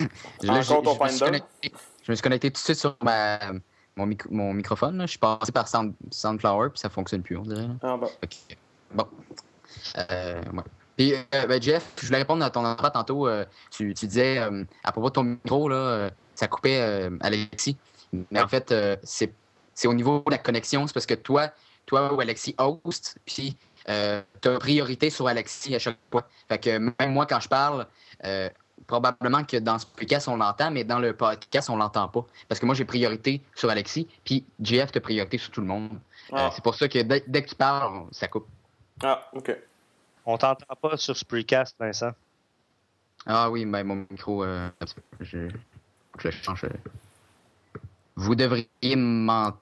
me suis connecté tout de suite sur mon microphone. Là. Je suis passé par Soundflower, puis ça fonctionne plus, on dirait. Ah bon. Okay. Bon. Ouais. Puis, Jeff, je voulais répondre à ton endroit tantôt. Tu disais, à propos de ton micro, là, ça coupait Alexis. Mais en fait, c'est au niveau de la connexion. C'est parce que toi ou Alexis host, puis tu as priorité sur Alexis à chaque fois. Fait que même moi, quand je parle, probablement que dans ce podcast, on l'entend, mais dans le podcast, on l'entend pas. Parce que moi, j'ai priorité sur Alexis, puis Jeff, tu as priorité sur tout le monde. C'est pour ça que dès que tu parles, ça coupe. Ah, OK. On t'entend pas sur Spreecast, Vincent. Ah oui, mais mon micro, je le change. Vous devriez m'entendre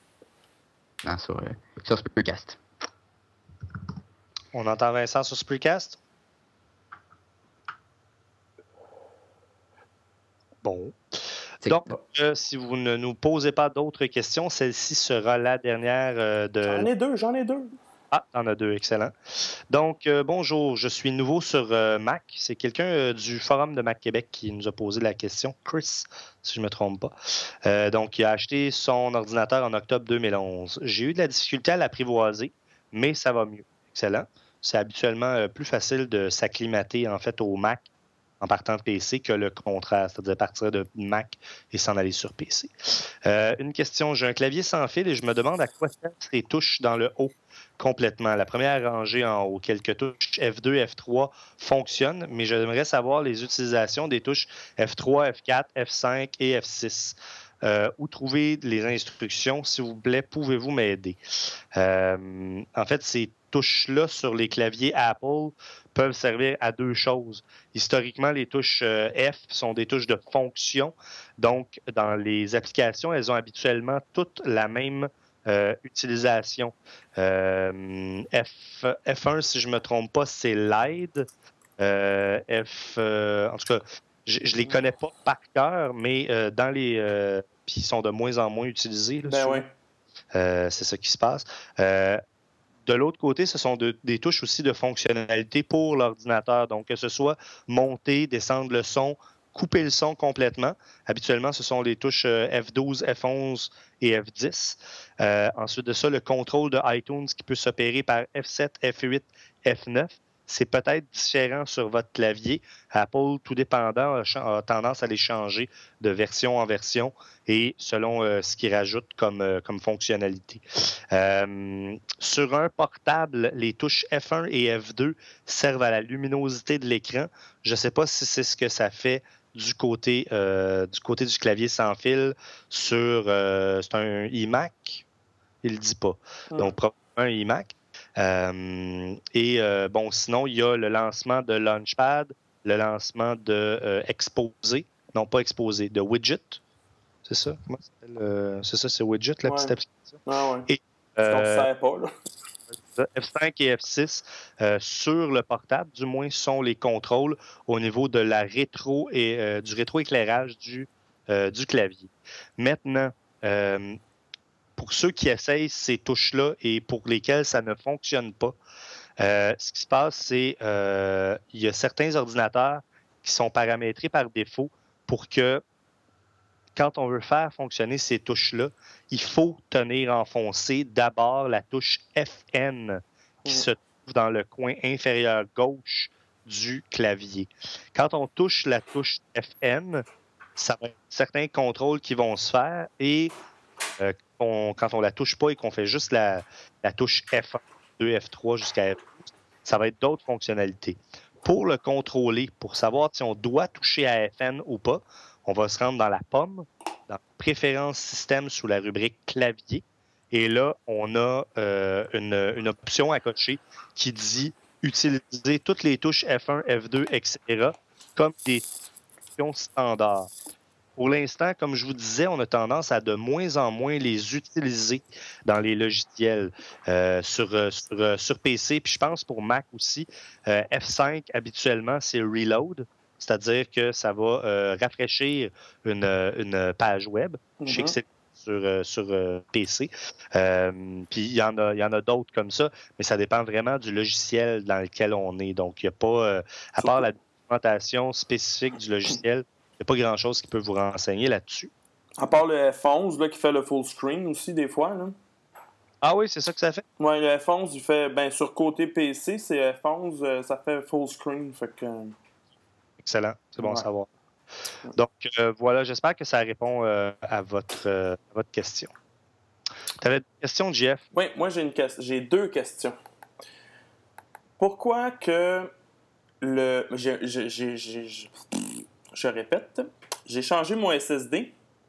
sur Spreecast. On entend Vincent sur Spreecast? Bon. Donc, si vous ne nous posez pas d'autres questions, celle-ci sera la dernière de... J'en ai deux. Ah, t'en as deux, excellent. Donc, bonjour, je suis nouveau sur Mac. C'est quelqu'un du forum de Mac Québec qui nous a posé la question, Chris, si je ne me trompe pas. Donc, il a acheté son ordinateur en octobre 2011. J'ai eu de la difficulté à l'apprivoiser, mais ça va mieux. Excellent. C'est habituellement plus facile de s'acclimater, en fait, au Mac en partant de PC que le contraire, c'est-à-dire partir de Mac et s'en aller sur PC. Une question, j'ai un clavier sans fil et je me demande à quoi servent les touches dans le haut complètement. La première rangée en haut, quelques touches F2, F3 fonctionnent, mais j'aimerais savoir les utilisations des touches F3, F4, F5 et F6. Où trouver les instructions, s'il vous plaît, pouvez-vous m'aider? En fait, ces touches-là sur les claviers Apple peuvent servir à deux choses. Historiquement, les touches F sont des touches de fonction. Donc, dans les applications, elles ont habituellement toutes la même utilisation. F1, si je ne me trompe pas, c'est l'aide. En tout cas, je ne les connais pas par cœur, mais dans les... puis ils sont de moins en moins utilisés. Là, oui. C'est ça qui se passe. De l'autre côté, ce sont des touches aussi de fonctionnalité pour l'ordinateur. Donc, que ce soit monter, descendre le son, couper le son complètement. Habituellement, ce sont les touches F12, F11 et F10. Ensuite de ça, le contrôle de iTunes qui peut s'opérer par F7, F8, F9. C'est peut-être différent sur votre clavier. Apple, tout dépendant, a tendance à les changer de version en version et selon ce qu'ils rajoutent comme fonctionnalité. Sur un portable, les touches F1 et F2 servent à la luminosité de l'écran. Je ne sais pas si c'est ce que ça fait du côté du clavier sans fil sur c'est un iMac. Il ne le dit pas. Donc, probablement un iMac. Sinon, il y a le lancement de Launchpad, le lancement de Exposé, non pas Exposé, de Widget. C'est ça? Comment ça s'appelle? C'est ça, c'est Widget, la petite application. Ah ouais. Et, qu'on ne sert pas, là. F5 et F6, sur le portable, du moins, sont les contrôles au niveau de la rétro et du rétroéclairage du clavier. Maintenant, pour ceux qui essayent ces touches-là et pour lesquels ça ne fonctionne pas, ce qui se passe, c'est il y a certains ordinateurs qui sont paramétrés par défaut pour que quand on veut faire fonctionner ces touches-là, il faut tenir enfoncé d'abord la touche FN qui se trouve dans le coin inférieur gauche du clavier. Quand on touche la touche FN, ça va être certains contrôles qui vont se faire et quand on la touche pas et qu'on fait juste la touche F1, F2, F3 jusqu'à F12, ça va être d'autres fonctionnalités. Pour le contrôler, pour savoir si on doit toucher à FN ou pas, on va se rendre dans la pomme, dans Préférences système sous la rubrique clavier. Et là, on a une option à cocher qui dit utiliser toutes les touches F1, F2, etc. comme des options standards. Pour l'instant, comme je vous disais, on a tendance à de moins en moins les utiliser dans les logiciels sur PC. Puis je pense pour Mac aussi, F5, habituellement, c'est reload. C'est-à-dire que ça va rafraîchir une page web. Je sais que c'est sur PC. Puis il y en a d'autres comme ça, mais ça dépend vraiment du logiciel dans lequel on est. Donc, il n'y a pas, à part la documentation spécifique du logiciel, il n'y a pas grand-chose qui peut vous renseigner là-dessus. À part le F11 là, qui fait le full screen aussi des fois. Là. Ah oui, c'est ça que ça fait? Oui, le F11, il fait, sur côté PC, c'est F11, ça fait full screen. Fait que... Excellent, c'est bon à savoir. Donc, voilà, j'espère que ça répond à votre question. Tu avais une question, Jeff? Oui, moi j'ai deux questions. Pourquoi que je répète, j'ai changé mon SSD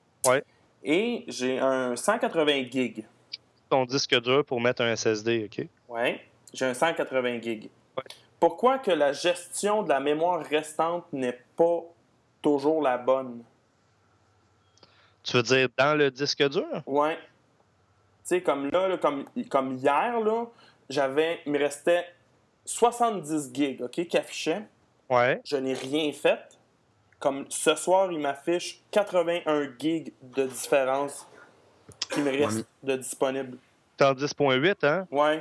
et j'ai un 180 GB. Ton disque dur pour mettre un SSD, OK? Oui, j'ai un 180 GB. Ouais. Pourquoi que la gestion de la mémoire restante n'est pas toujours la bonne? Tu veux dire dans le disque dur? Oui. Tu sais, comme là, comme hier, là, il me restait 70 gigs, OK, qui affichaient. Ouais. Je n'ai rien fait. Comme ce soir, il m'affiche 81 gigs de différence qui me reste de disponible. T'es en 10.8, hein? Ouais.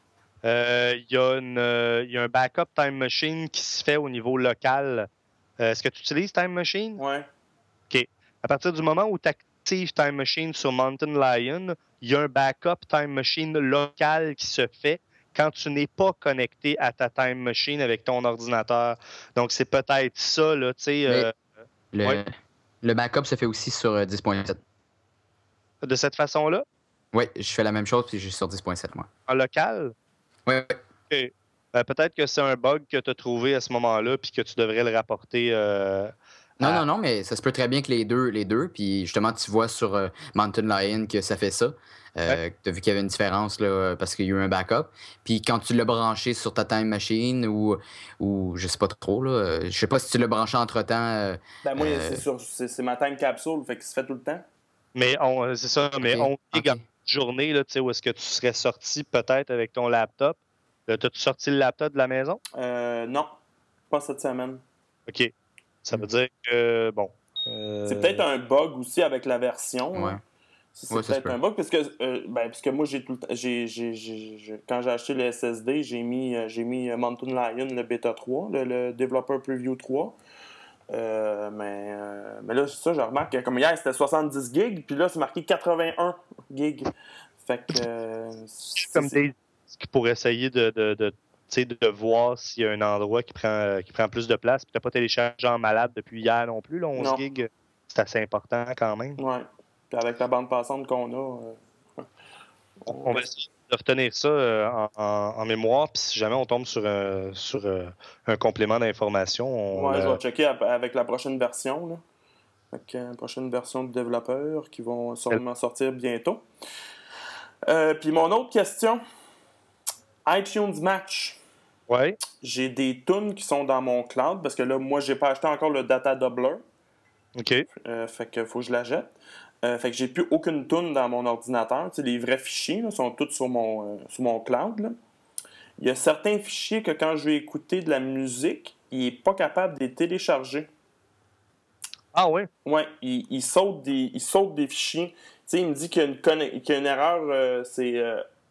Il y a un backup Time Machine qui se fait au niveau local. Est-ce que tu utilises Time Machine? Ouais. OK. À partir du moment où tu actives Time Machine sur Mountain Lion, il y a un backup Time Machine local qui se fait quand tu n'es pas connecté à ta Time Machine avec ton ordinateur. Donc, c'est peut-être ça, là, tu sais. Le backup se fait aussi sur 10.7. De cette façon-là? Oui, je fais la même chose, puis je suis sur 10.7, moi. En local? Oui. OK. Peut-être que c'est un bug que tu as trouvé à ce moment-là, puis que tu devrais le rapporter. Non, mais ça se peut très bien que les deux, puis justement, tu vois sur Mountain Lion que ça fait ça. Tu as vu qu'il y avait une différence là, parce qu'il y a eu un backup. Puis quand tu l'as branché sur ta Time Machine ou je sais pas trop, là, je sais pas si tu l'as branché entre-temps. Moi, c'est ma Time Capsule, fait qu'il se fait tout le temps. Mais c'est ça, mais on dit en journée, là, où est-ce que tu serais sorti peut-être avec ton laptop? T'as-tu sorti le laptop de la maison? Non, pas cette semaine. OK. Ça veut dire que, bon... C'est peut-être un bug aussi avec la version. Ouais. C'est peut-être un bug, parce que moi, j'ai tout le temps... quand j'ai acheté le SSD, j'ai mis Mountain Lion, le Beta 3, le Developer Preview 3. Mais là, c'est ça, je remarque que comme hier, c'était 70 gigs, puis là, c'est marqué 81 gigs. Fait que... comme des disques pour essayer de voir s'il y a un endroit qui prend plus de place. Puis tu n'as pas téléchargé en malade depuis hier non plus, là, 11 gigs. C'est assez important quand même. Oui. Puis avec la bande passante qu'on a... on va essayer de retenir ça en mémoire. Puis si jamais on tombe sur un complément d'information... je vais checker avec la prochaine version. Là. Avec la prochaine version de développeurs qui vont sûrement sortir bientôt. Puis mon autre question... iTunes Match. Ouais. J'ai des tunes qui sont dans mon cloud parce que là, moi, j'ai pas acheté encore le Data Doubler. OK. Fait que faut que je la jette. Fait que j'ai plus aucune tune dans mon ordinateur. Tu sais, les vrais fichiers là, sont tous sur mon cloud. Là. il y a certains fichiers que quand je vais écouter de la musique, il n'est pas capable de les télécharger. Ah oui? Oui, il saute des fichiers. Tu sais, il me dit qu'il y a une erreur, c'est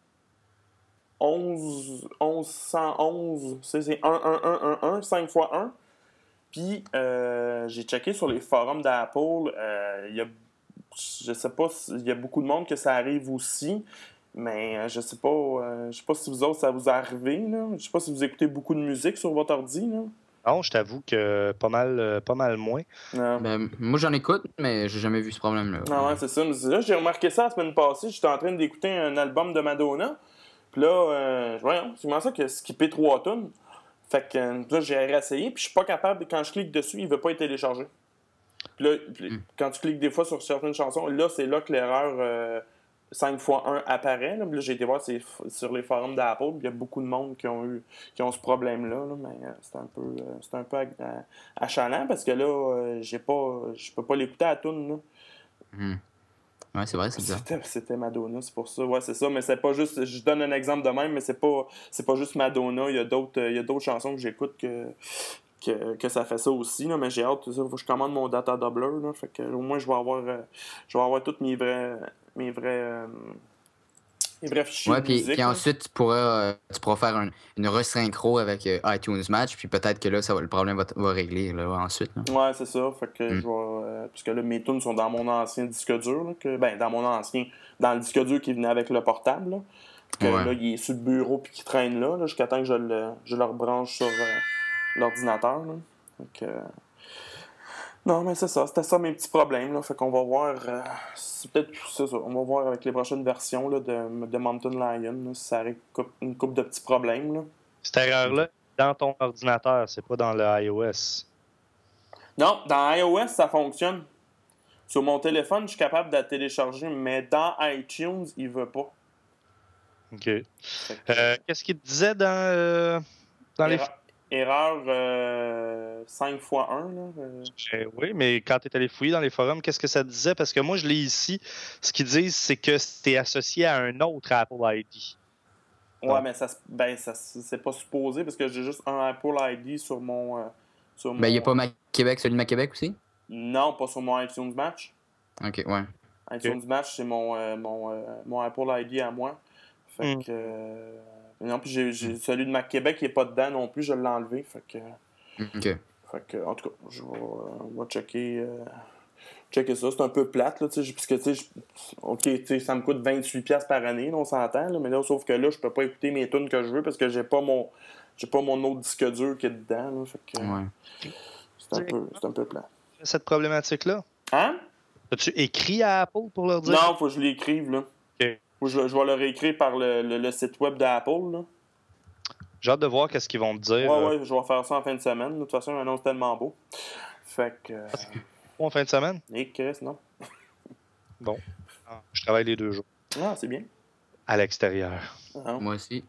1111, c'est 11111, 5 x 1. Puis, j'ai checké sur les forums d'Apple, je sais pas s'il y a beaucoup de monde que ça arrive aussi, mais je sais pas si vous autres, ça vous est arrivé, là. Je sais pas si vous écoutez beaucoup de musique sur votre ordi, là. Non, je t'avoue que pas mal moins. Ben, moi, j'en écoute, mais j'ai jamais vu ce problème-là. Ah ouais, c'est ça. Là, j'ai remarqué ça la semaine passée. J'étais en train d'écouter un album de Madonna. Puis là, voyons, c'est comment ça qu'il a skippé 3 tunes. Fait que là, j'ai réessayé, puis je suis pas capable, quand je clique dessus, il veut pas être téléchargé. Puis là, quand tu cliques des fois sur certaines chansons, là, c'est là que l'erreur 5 x 1 apparaît. Là. Puis là, j'ai été voir sur les forums d'Apple, il y a beaucoup de monde qui ont ce problème-là, là, mais c'est un peu achalant parce que là, je peux pas l'écouter à la tune, là. Ouais, c'est vrai, c'est ça. C'était Madonna, c'est pour ça. Ouais, c'est ça, mais c'est pas juste. Je donne un exemple de même, mais c'est pas juste Madonna. Il y a d'autres chansons que j'écoute que ça fait ça aussi. Là, mais j'ai hâte, faut que je commande mon data doubler. Là, fait que au moins je vais avoir tous mes vrais fichiers de musique. Puis ensuite, tu pourras faire une resynchro avec iTunes Match, puis peut-être que là, le problème va régler là, ensuite. Là. Ouais, c'est ça. Fait que je vais. Parce que là, mes tunes sont dans mon ancien disque dur. Là, dans le disque dur qui venait avec le portable. Là, là, il est sur le bureau puis qu'il traîne là jusqu'à temps que je le rebranche sur l'ordinateur. Là. Fait que. Non, mais c'est ça. C'était ça mes petits problèmes. Là. Fait qu'on va voir. C'est peut-être ça. On va voir avec les prochaines versions là, de Mountain Lion là, si ça arrive une couple de petits problèmes. Là. Cette erreur-là, dans ton ordinateur, c'est pas dans le iOS. Non, dans iOS, ça fonctionne. Sur mon téléphone, je suis capable de la télécharger, mais dans iTunes, il veut pas. OK. Qu'est-ce qu'il te disait dans les... Erreur 5 x 1. Là, Oui, mais quand tu es allé fouiller dans les forums, qu'est-ce que ça te disait? Parce que moi, je l'ai ici. Ce qu'ils disent, c'est que c'est associé à un autre Apple ID. Ouais, mais ça c'est pas supposé parce que j'ai juste un Apple ID sur mon... il n'y a pas Mac Québec, celui de Mac Québec aussi? Non, pas sur mon iTunes Match. OK, ouais. iTunes Match, c'est mon Apple ID à moi. Fait que... non, puis j'ai celui de Mac Québec qui n'est pas dedans non plus, je l'ai enlevé. Fait que... OK. Fait que, en tout cas, je vais checker ça. C'est un peu plate, là, parce que, OK, ça me coûte 28$ par année, là, on s'entend, là, mais là, sauf que là, je peux pas écouter mes tunes que je veux parce que j'ai pas mon autre disque dur qui est dedans, là, fait que, c'est un peu plate. Cette problématique-là? Hein? As-tu écrit à Apple pour leur dire? Non, faut que je l'écrive, là. OK. Je vais leur écrire par le site web d'Apple, là. J'ai hâte de voir qu'est-ce qu'ils vont me dire. Ouais, je vais faire ça en fin de semaine. De toute façon, l'annonce tellement beau. Fait que... En fin de semaine? Et Chris, non. Bon. Je travaille les 2 jours. Ah, c'est bien. À l'extérieur. Ah. Moi aussi.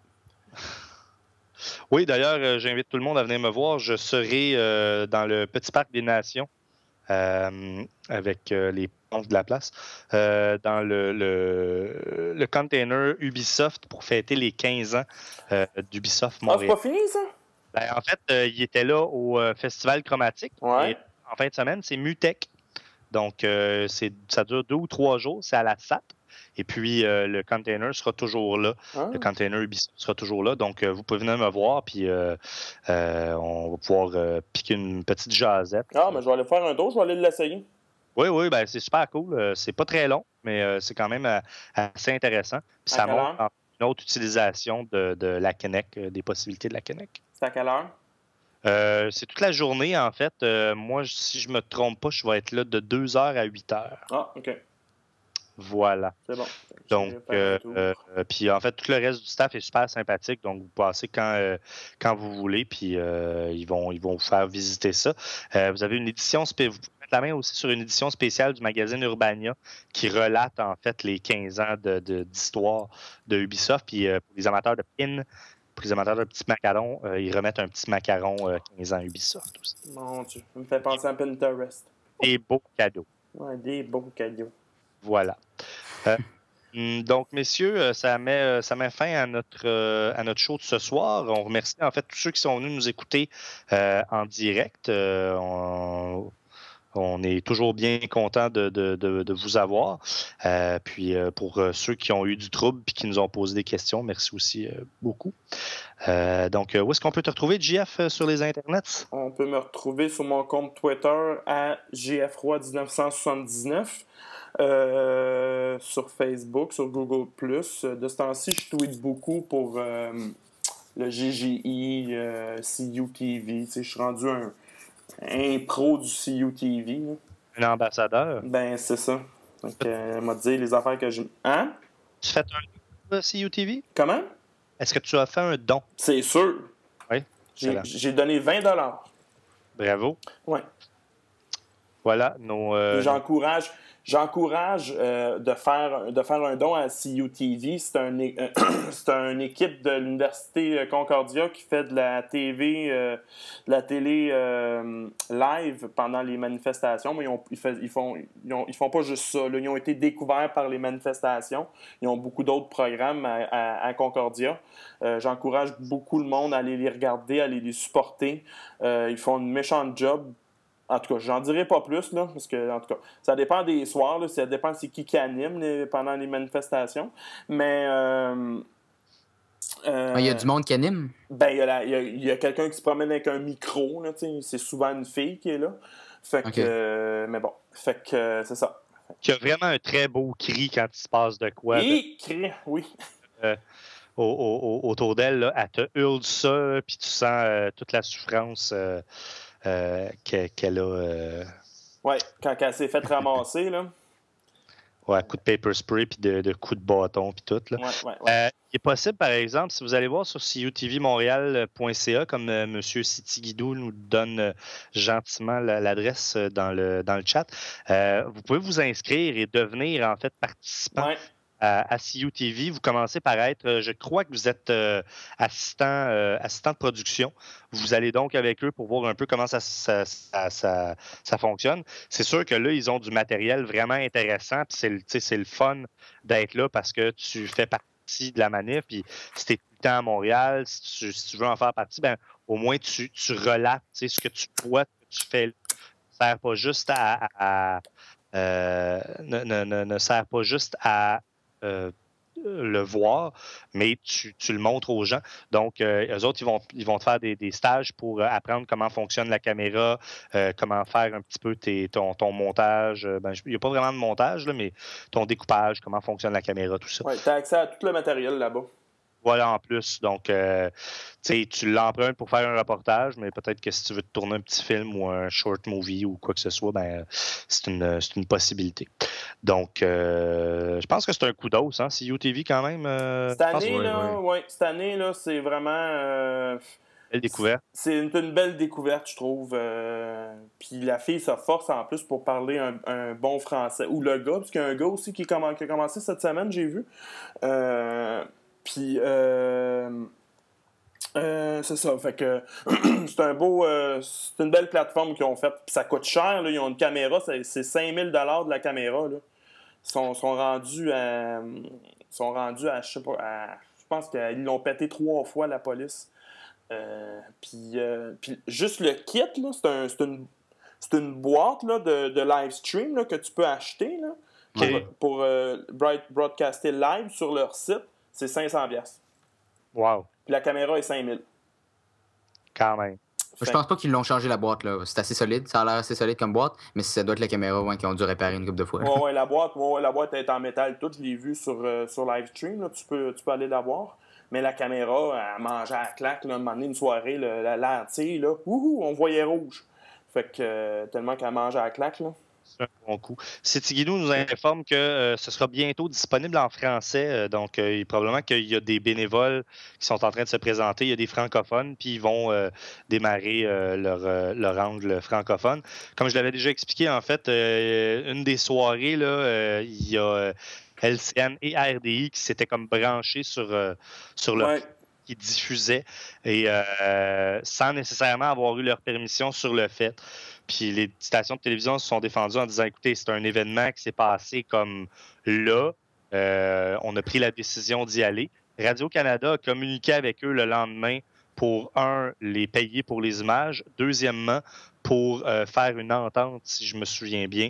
Oui, d'ailleurs, j'invite tout le monde à venir me voir. Je serai dans le Petit Parc des Nations avec les membres de la place dans le container Ubisoft pour fêter les 15 ans d'Ubisoft Montréal. Ah, c'est pas fini, ça? Ben, en fait, il était là au Festival Chromatique. Ouais. Et en fin de semaine, c'est Mutech. Donc, ça dure 2 ou 3 jours. C'est à la SAT. Et puis, le container sera toujours là. Ah. Le container Ubisoft sera toujours là. Donc, vous pouvez venir me voir. Puis, on va pouvoir piquer une petite jasette. Ah, mais je vais aller faire un tour. Je vais aller l'essayer. Oui, ben, c'est super cool. C'est pas très long, mais c'est quand même assez intéressant. Puis, ça montre une autre utilisation de la Kinect, des possibilités de la Kinect. C'est à quelle heure? C'est toute la journée, en fait. Moi, si je me trompe pas, je vais être là de 2h à 8h. Ah, OK. Voilà. C'est bon. Donc, puis en fait, tout le reste du staff est super sympathique. Donc, vous passez quand vous voulez, puis ils vont vous faire visiter ça. Vous avez une édition spéciale. Vous mettez la main aussi sur une édition spéciale du magazine Urbania qui relate en fait les 15 ans d'histoire de Ubisoft. Puis pour les amateurs de pins, pour les amateurs de petits macarons, ils remettent un petit macaron 15 ans Ubisoft aussi. Mon Dieu, ça me fait penser à Pinterest. Des beaux cadeaux. Ouais, des beaux cadeaux. Voilà. Donc, messieurs, ça met fin à notre show de ce soir. On remercie en fait tous ceux qui sont venus nous écouter en direct. On est toujours bien content de vous avoir. Puis pour ceux qui ont eu du trouble et qui nous ont posé des questions, merci aussi beaucoup. Donc, où est-ce qu'on peut te retrouver, JF, sur les internets? On peut me retrouver sur mon compte Twitter à JFRoy1979. Sur Facebook, sur Google+. De ce temps-ci, je tweete beaucoup pour le GGI, CUTV. Je suis rendu un pro du CUTV. Là. Un ambassadeur? Ben, c'est ça. Donc, m'a dit les affaires que je... Hein? Tu fais un don CUTV? Comment? Est-ce que tu as fait un don? C'est sûr. Oui. J'ai donné 20 $. Bravo. Oui. Voilà, J'encourage de faire un don à CUTV. C'est une équipe de l'Université Concordia qui fait de la télé live pendant les manifestations. Mais ils font pas juste ça. Là. Ils ont été découverts par les manifestations. Ils ont beaucoup d'autres programmes à Concordia. J'encourage beaucoup le monde à aller les regarder, à aller les supporter. Ils font une méchante job. En tout cas, j'en dirai pas plus, là, parce que, en tout cas, ça dépend des soirs, là, ça dépend c'est qui anime pendant les manifestations. Mais. Il y a du monde qui anime? Ben, il y a quelqu'un qui se promène avec un micro, là, c'est souvent une fille qui est là. Fait que. Mais bon, fait que c'est ça. Qui a vraiment un très beau cri quand il se passe de quoi. Cri, oui. Autour d'elle, là, elle te hurle ça, puis tu sens toute la souffrance. Qu'elle a. Oui, quand elle s'est fait ramasser, là. Ouais, coup de paper spray, puis de coups de bâton, puis tout. Là. Ouais. Il est possible, par exemple, si vous allez voir sur cutvmontréal.ca, comme M. Siti-Guidou nous donne gentiment l'adresse dans le chat, vous pouvez vous inscrire et devenir, en fait, participant. Ouais. À CUTV, vous commencez par être, je crois que vous êtes assistant de production. Vous allez donc avec eux pour voir un peu comment ça fonctionne. C'est sûr que là, ils ont du matériel vraiment intéressant. Puis c'est le fun d'être là parce que tu fais partie de la manif. Puis si tu es tout le temps à Montréal, si tu veux en faire partie, ben, au moins tu relates ce que tu vois, ce que tu fais. Ça ne sert pas juste ne sert pas juste à le voir, mais tu le montres aux gens. Donc, eux autres, ils vont te faire des stages pour apprendre comment fonctionne la caméra, comment faire un petit peu ton montage. Il n'y a pas vraiment de montage, là, mais ton découpage, comment fonctionne la caméra, tout ça. Oui, tu as accès à tout le matériel là-bas. Voilà, en plus. Donc, tu l'empruntes pour faire un reportage, mais peut-être que si tu veux te tourner un petit film ou un short movie ou quoi que ce soit, ben, c'est une possibilité. Donc, je pense que c'est un coup d'os, hein, CUTV quand même. Cette année, là, c'est vraiment... belle découverte. C'est une belle découverte, je trouve. Puis la fille se force en plus pour parler un bon français. Ou le gars, parce qu'il y a un gars aussi qui a commencé cette semaine, j'ai vu. Puis, c'est ça. Fait que c'est c'est une belle plateforme qu'ils ont faite. Puis ça coûte cher. Là. Ils ont une caméra, c'est 5 000 $ de la caméra. Là. Ils sont rendus à. Je sais pas. Je pense qu'ils l'ont pété 3 fois, la police. Puis juste le kit, là, c'est une boîte là, de live stream là, que tu peux acheter là, pour broadcaster live sur leur site. C'est 500$. Wow. Puis la caméra est 5000$. Quand même. Je pense pas qu'ils l'ont changé la boîte. Là. C'est assez solide. Ça a l'air assez solide comme boîte, mais ça doit être la caméra qu'ils ont dû réparer une couple de fois. Ouais, la boîte est en métal toute. Je l'ai vue sur Livestream. Là. Tu peux aller la voir. Mais la caméra, elle mangeait à la claque. Là, un moment donné, une soirée, la lentille, là, on voyait rouge. Fait que tellement qu'elle mangeait à la claque. Là. C'est un bon coup. Siti-Guidou nous informe que ce sera bientôt disponible en français. Donc, probablement qu'il y a des bénévoles qui sont en train de se présenter. Il y a des francophones, puis ils vont démarrer leur angle francophone. Comme je l'avais déjà expliqué, en fait, une des soirées, là, il y a LCN et RDI qui s'étaient comme branchés sur leur qui diffusaient et sans nécessairement avoir eu leur permission sur le fait. Puis les stations de télévision se sont défendues en disant, écoutez, c'est un événement qui s'est passé comme là. on a pris la décision d'y aller. Radio-Canada a communiqué avec eux le lendemain pour, les payer pour les images. Deuxièmement, pour faire une entente, si je me souviens bien,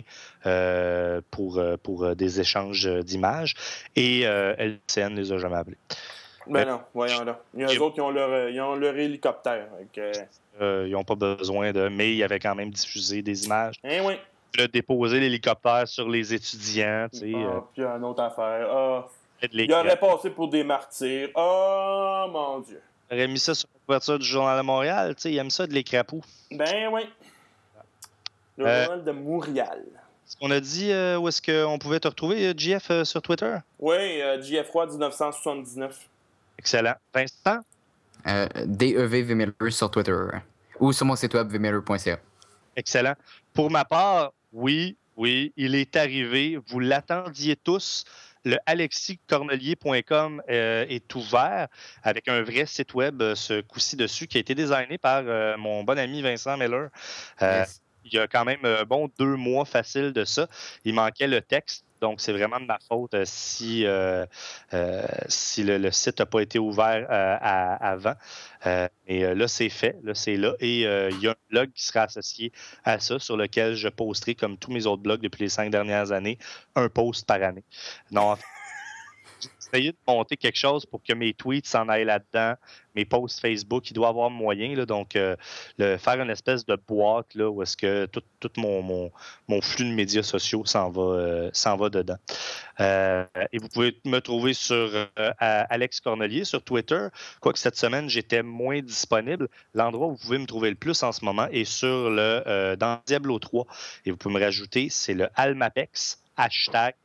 pour des échanges d'images. Et LCN ne les a jamais appelés. Ben non, voyons là. Il y a eux autres qui ont leur hélicoptère. Ils n'ont pas besoin de... Mais il y avait quand même diffusé des images. Eh oui. De déposer l'hélicoptère sur les étudiants. Puis une autre affaire. Il aurait passé pour des martyrs. Oh, mon Dieu. Il aurait mis ça sur la couverture du Journal de Montréal. Il aime ça de les crapauds. Ben oui. Le Journal de Montréal. Est-ce qu'on a dit où est-ce qu'on pouvait te retrouver, JF, sur Twitter? Oui, JF Roy 1979. Excellent. Vincent? DEV Vmiller sur Twitter. Ou sur mon site web vmiller.ca. Excellent. Pour ma part, oui, il est arrivé. Vous l'attendiez tous. Le alexicornelier.com est ouvert avec un vrai site web, ce coup-ci dessus, qui a été designé par mon bon ami Vincent Miller. Yes. Il y a quand même 2 mois facile de ça. Il manquait le texte. Donc, c'est vraiment de ma faute si le site n'a pas été ouvert avant. Mais là, c'est fait. Là, c'est là. Et il y a un blog qui sera associé à ça, sur lequel je posterai, comme tous mes autres blogs depuis les 5 dernières années, un post par année. Non, en fait, j'ai essayé de monter quelque chose pour que mes tweets s'en aillent là-dedans, mes posts Facebook, il doit y avoir moyen. Là, donc, faire une espèce de boîte là, où est-ce que tout mon flux de médias sociaux s'en va dedans. Et vous pouvez me trouver sur Alex Cornelier sur Twitter. Quoique cette semaine, j'étais moins disponible. L'endroit où vous pouvez me trouver le plus en ce moment est sur dans Diablo 3. Et vous pouvez me rajouter, c'est le Almapex, hashtag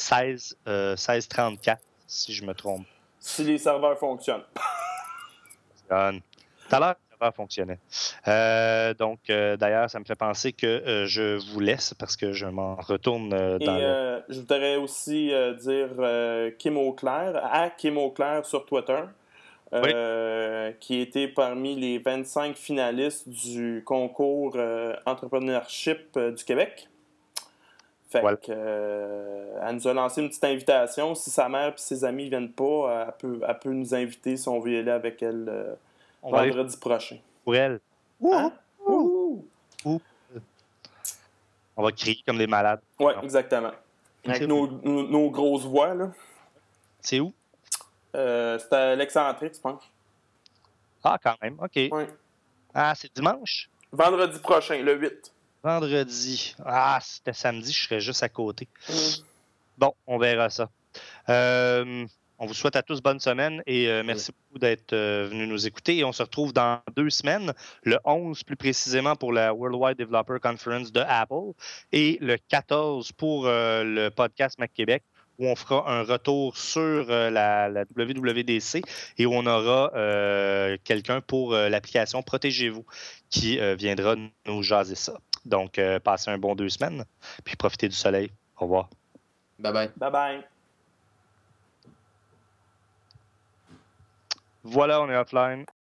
1634, si je me trompe. Si les serveurs fonctionnent. Tout à l'heure, les serveurs fonctionnaient. D'ailleurs, ça me fait penser que je vous laisse parce que je m'en retourne dans je voudrais aussi dire Kim Auclair, à Kim Auclair sur Twitter, qui était parmi les 25 finalistes du concours Entrepreneurship du Québec. Fait que, elle nous a lancé une petite invitation. Si sa mère et ses amis ne viennent pas, elle peut nous inviter si on veut y aller avec elle vendredi prochain. Pour elle. Hein? On va crier comme des malades. Oui, exactement. Avec nos grosses voix. Là. C'est où? C'était à l'Excentrique, je pense. Ah, quand même. OK. Ouais. Ah, c'est dimanche? Vendredi prochain, le 8. Vendredi. Ah, c'était samedi, je serais juste à côté. Bon, on verra ça. On vous souhaite à tous bonne semaine et merci beaucoup d'être venus nous écouter. Et on se retrouve dans 2 semaines, le 11 plus précisément pour la Worldwide Developer Conference de Apple et le 14 pour le podcast Mac Québec, où on fera un retour sur la WWDC et où on aura quelqu'un pour l'application Protégez-vous qui viendra nous jaser ça. Donc, passez un bon 2 semaines, puis profitez du soleil. Au revoir. Bye-bye. Bye-bye. Voilà, on est offline.